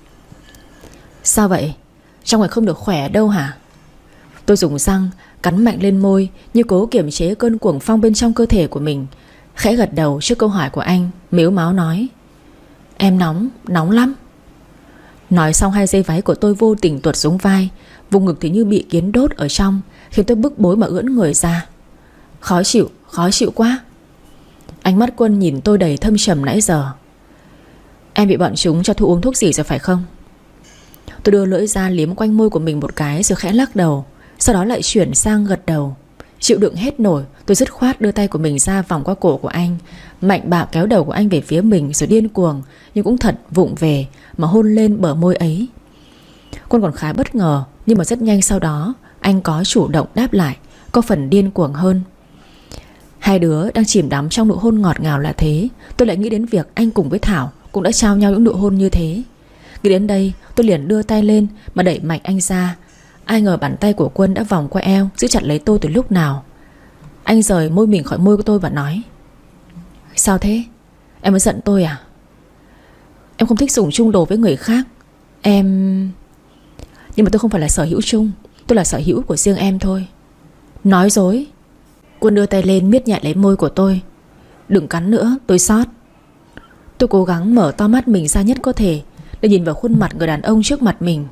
"Sao vậy? Trong người không được khỏe đâu hả?" Tôi dùng răng cắn mạnh lên môi, như cố kiềm chế cơn cuồng phong bên trong cơ thể của mình. Khẽ gật đầu trước câu hỏi của anh, mếu máo nói: "Em nóng, nóng lắm." Nói xong hai dây váy của tôi vô tình tuột xuống vai, vùng ngực thì như bị kiến đốt ở trong, khiến tôi bức bối mà ưỡn người ra. "Khó chịu, khó chịu quá." Ánh mắt Quân nhìn tôi đầy thâm trầm nãy giờ. "Em bị bọn chúng cho Thu uống thuốc gì rồi phải không?" Tôi đưa lưỡi ra liếm quanh môi của mình một cái rồi khẽ lắc đầu, sau đó lại chuyển sang gật đầu. Chịu đựng hết nổi, tôi dứt khoát đưa tay của mình ra vòng qua cổ của anh, mạnh bạo kéo đầu của anh về phía mình, rồi điên cuồng nhưng cũng thật vụng về mà hôn lên bờ môi ấy. Quân còn khá bất ngờ, nhưng mà rất nhanh sau đó anh có chủ động đáp lại, có phần điên cuồng hơn. Hai đứa đang chìm đắm trong nụ hôn ngọt ngào là thế, tôi lại nghĩ đến việc anh cùng với Thảo cũng đã trao nhau những nụ hôn như thế. Nghĩ đến đây tôi liền đưa tay lên mà đẩy mạnh anh ra. Ai ngờ bàn tay của Quân đã vòng qua eo, giữ chặt lấy tôi từ lúc nào. Anh rời môi mình khỏi môi của tôi và nói: "Sao thế? Em mới giận tôi à?" "Em không thích dùng chung đồ với người khác. Em... Nhưng mà tôi không phải là sở hữu chung, tôi là sở hữu của riêng em thôi." "Nói dối." Quân đưa tay lên miết nhẹ lấy môi của tôi. "Đừng cắn nữa, tôi sót." Tôi cố gắng mở to mắt mình ra nhất có thể để nhìn vào khuôn mặt người đàn ông trước mặt mình.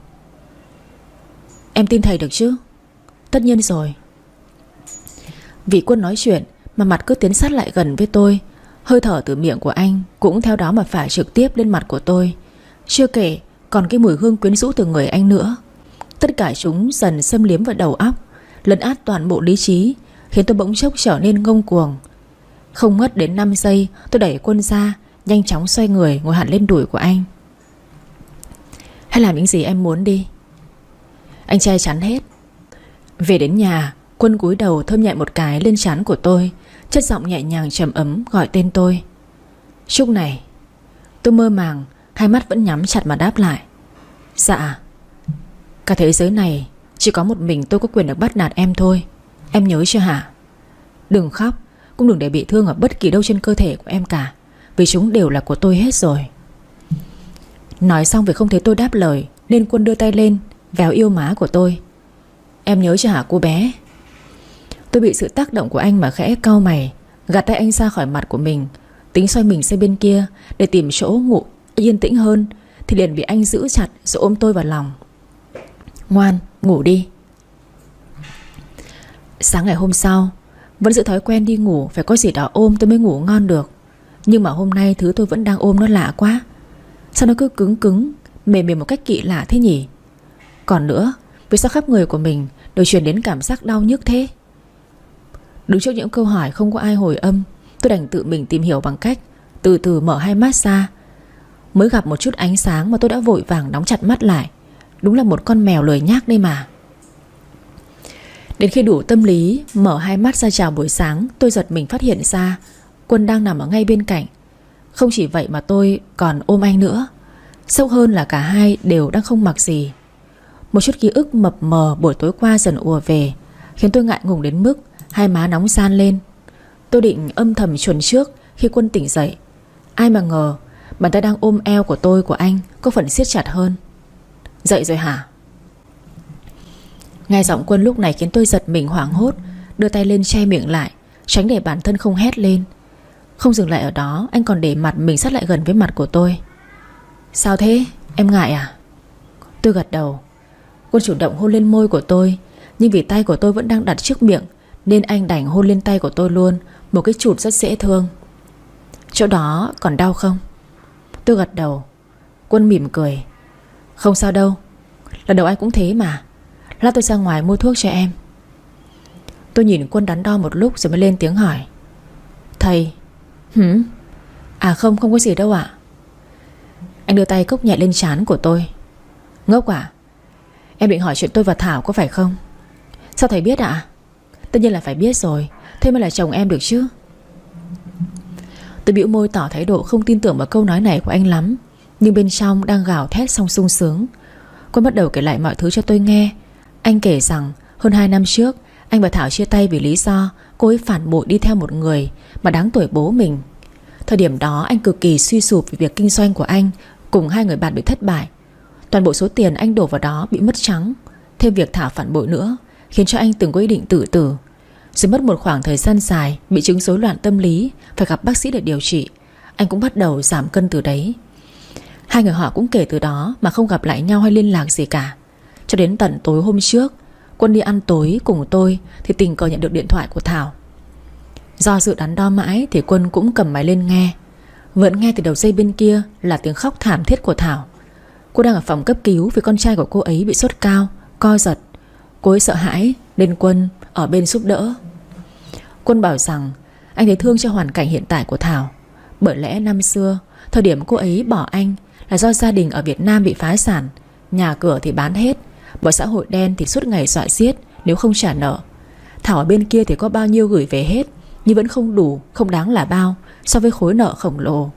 "Em tin thầy được chứ?" "Tất nhiên rồi." Vì Quân nói chuyện mà mặt cứ tiến sát lại gần với tôi. Hơi thở từ miệng của anh cũng theo đó mà phả trực tiếp lên mặt của tôi. Chưa kể còn cái mùi hương quyến rũ từ người anh nữa. Tất cả chúng dần xâm liếm vào đầu óc, lấn át toàn bộ lý trí, khiến tôi bỗng chốc trở nên ngông cuồng. Không mất đến năm giây, tôi đẩy Quân ra, nhanh chóng xoay người ngồi hẳn lên đùi của anh. "Hãy làm những gì em muốn đi." Anh che chắn hết. Về đến nhà, Quân cúi đầu thơm nhẹ một cái lên trán của tôi, chất giọng nhẹ nhàng trầm ấm gọi tên tôi: "Trúc này." Tôi mơ màng, hai mắt vẫn nhắm chặt mà đáp lại: "Dạ." Cả thế giới này chỉ có một mình tôi có quyền được bắt nạt em thôi. Em nhớ chưa hả? Đừng khóc, cũng đừng để bị thương ở bất kỳ đâu trên cơ thể của em cả, vì chúng đều là của tôi hết rồi. Nói xong vì không thấy tôi đáp lời, nên Quân đưa tay lên véo yêu má của tôi. "Em nhớ chưa hả cô bé?" Tôi bị sự tác động của anh mà khẽ cau mày, gạt tay anh ra khỏi mặt của mình, tính xoay mình sang bên kia để tìm chỗ ngủ yên tĩnh hơn, thì liền bị anh giữ chặt rồi ôm tôi vào lòng. "Ngoan, ngủ đi." Sáng ngày hôm sau, vẫn giữ thói quen đi ngủ phải có gì đó ôm tôi mới ngủ ngon được. Nhưng mà hôm nay thứ tôi vẫn đang ôm nó lạ quá. Sao nó cứ cứng cứng, mềm mềm một cách kỳ lạ thế nhỉ? Còn nữa, vì sao khắp người của mình đều truyền đến cảm giác đau nhức thế? Đứng trước những câu hỏi không có ai hồi âm, tôi đành tự mình tìm hiểu bằng cách từ từ mở hai mắt ra. Mới gặp một chút ánh sáng mà tôi đã vội vàng đóng chặt mắt lại. Đúng là một con mèo lười nhác đây mà. Đến khi đủ tâm lý mở hai mắt ra chào buổi sáng, tôi giật mình phát hiện ra Quân đang nằm ở ngay bên cạnh. Không chỉ vậy mà tôi còn ôm anh nữa. Sốc hơn là cả hai đều đang không mặc gì. Một chút ký ức mập mờ buổi tối qua dần ùa về, khiến tôi ngại ngùng đến mức hai má nóng ran lên. Tôi định âm thầm chuồn trước khi Quân tỉnh dậy. Ai mà ngờ bàn tay đang ôm eo của tôi của anh có phần siết chặt hơn. "Dậy rồi hả?" Nghe giọng Quân lúc này khiến tôi giật mình hoảng hốt, đưa tay lên che miệng lại, tránh để bản thân không hét lên. Không dừng lại ở đó, anh còn để mặt mình sát lại gần với mặt của tôi. Sao thế? Em ngại à? Tôi gật đầu. Quân chủ động hôn lên môi của tôi, nhưng vì tay của tôi vẫn đang đặt trước miệng nên anh đành hôn lên tay của tôi luôn, một cái chụt rất dễ thương. Chỗ đó còn đau không? Tôi gật đầu. Quân mỉm cười. Không sao đâu, lần đầu anh cũng thế mà. Lát tôi ra ngoài mua thuốc cho em. Tôi nhìn Quân đắn đo một lúc rồi mới lên tiếng hỏi. Thầy. Hử? À không, không có gì đâu ạ. Anh đưa tay cốc nhẹ lên trán của tôi. Ngốc à? Em định hỏi chuyện tôi và Thảo có phải không? Sao thầy biết ạ? Tất nhiên là phải biết rồi, thế mới là chồng em được chứ. Tôi bĩu môi tỏ thái độ không tin tưởng vào câu nói này của anh lắm, nhưng bên trong đang gào thét xong sung sướng. Quân bắt đầu kể lại mọi thứ cho tôi nghe. Anh kể rằng hơn hai năm trước anh và Thảo chia tay vì lý do cô ấy phản bội đi theo một người mà đáng tuổi bố mình. Thời điểm đó anh cực kỳ suy sụp vì việc kinh doanh của anh cùng hai người bạn bị thất bại. Toàn bộ số tiền anh đổ vào đó bị mất trắng. Thêm việc Thảo phản bội nữa khiến cho anh từng có ý định tự tử. Rồi mất một khoảng thời gian dài bị chứng rối loạn tâm lý, phải gặp bác sĩ để điều trị. Anh cũng bắt đầu giảm cân từ đấy. Hai người họ cũng kể từ đó mà không gặp lại nhau hay liên lạc gì cả. Cho đến tận tối hôm trước, Quân đi ăn tối cùng tôi thì tình cờ nhận được điện thoại của Thảo. Do dự đắn đo mãi thì Quân cũng cầm máy lên nghe. Vẫn nghe từ đầu dây bên kia là tiếng khóc thảm thiết của Thảo. Cô đang ở phòng cấp cứu vì con trai của cô ấy bị sốt cao, co giật. Cô ấy sợ hãi nên Quân ở bên giúp đỡ. Quân bảo rằng anh thấy thương cho hoàn cảnh hiện tại của Thảo. Bởi lẽ năm xưa, thời điểm cô ấy bỏ anh là do gia đình ở Việt Nam bị phá sản, nhà cửa thì bán hết, bọn xã hội đen thì suốt ngày dọa giết nếu không trả nợ. Thảo ở bên kia thì có bao nhiêu gửi về hết, nhưng vẫn không đủ, không đáng là bao so với khối nợ khổng lồ.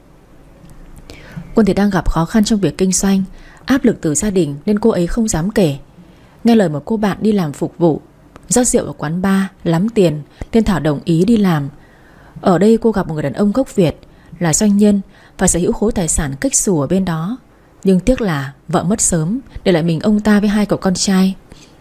Quân thì đang gặp khó khăn trong việc kinh doanh, áp lực từ gia đình nên cô ấy không dám kể. Nghe lời một cô bạn đi làm phục vụ, rót rượu ở quán bar, lắm tiền nên Thảo đồng ý đi làm. Ở đây cô gặp một người đàn ông gốc Việt, là doanh nhân và sở hữu khối tài sản kếch xù ở bên đó. Nhưng tiếc là vợ mất sớm, để lại mình ông ta với hai cậu con trai.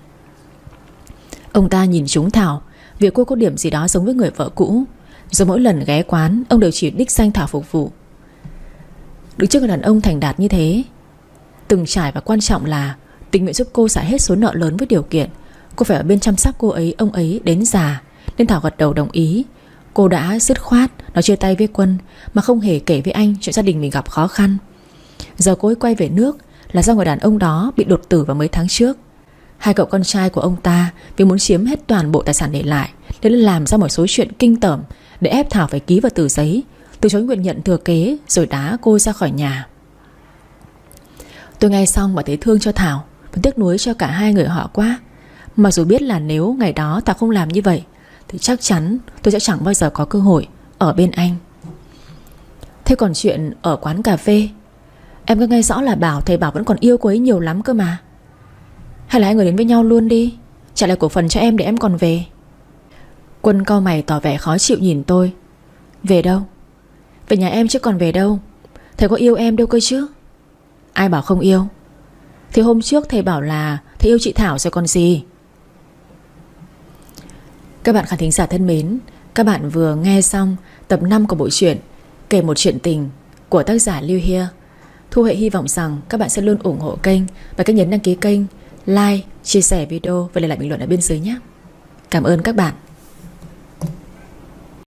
Ông ta nhìn trúng Thảo vì cô có điểm gì đó giống với người vợ cũ. Rồi mỗi lần ghé quán, ông đều chỉ đích danh Thảo phục vụ. Đứng trước người đàn ông thành đạt như thế, từng trải và quan trọng là tình nguyện giúp cô xả hết số nợ lớn với điều kiện cô phải ở bên chăm sóc cô ấy, ông ấy đến già. Nên Thảo gật đầu đồng ý. Cô đã dứt khoát nó chia tay với Quân mà không hề kể với anh chuyện gia đình mình gặp khó khăn. Giờ cô ấy quay về nước là do người đàn ông đó bị đột tử vào mấy tháng trước. Hai cậu con trai của ông ta vì muốn chiếm hết toàn bộ tài sản để lại nên làm ra một số chuyện kinh tởm để ép Thảo phải ký vào tờ giấy, từ chối nguyện nhận thừa kế, rồi đá cô ra khỏi nhà. Tôi nghe xong mà thấy thương cho Thảo và tiếc nuối cho cả hai người họ quá. Mặc dù biết là nếu ngày đó Thảo không làm như vậy thì chắc chắn tôi sẽ chẳng bao giờ có cơ hội ở bên anh. Thế còn chuyện ở quán cà phê, em có nghe rõ là bảo thầy Bảo vẫn còn yêu cô ấy nhiều lắm cơ mà. Hay là hai người đến với nhau luôn đi, trả lại cổ phần cho em để em còn về. Quân cau mày tỏ vẻ khó chịu nhìn tôi. Về đâu? Về nhà em chứ còn về đâu. Thầy có yêu em đâu cơ chứ. Ai bảo không yêu? Thì hôm trước thầy bảo là thầy yêu chị Thảo rồi còn gì. Các bạn khán thính giả thân mến, các bạn vừa nghe xong tập năm của bộ truyện Kể một chuyện tình của tác giả Lưu Hia. Thu Hệ hy vọng rằng các bạn sẽ luôn ủng hộ kênh và cách nhấn đăng ký kênh, like, chia sẻ video và để lại bình luận ở bên dưới nhé. Cảm ơn các bạn.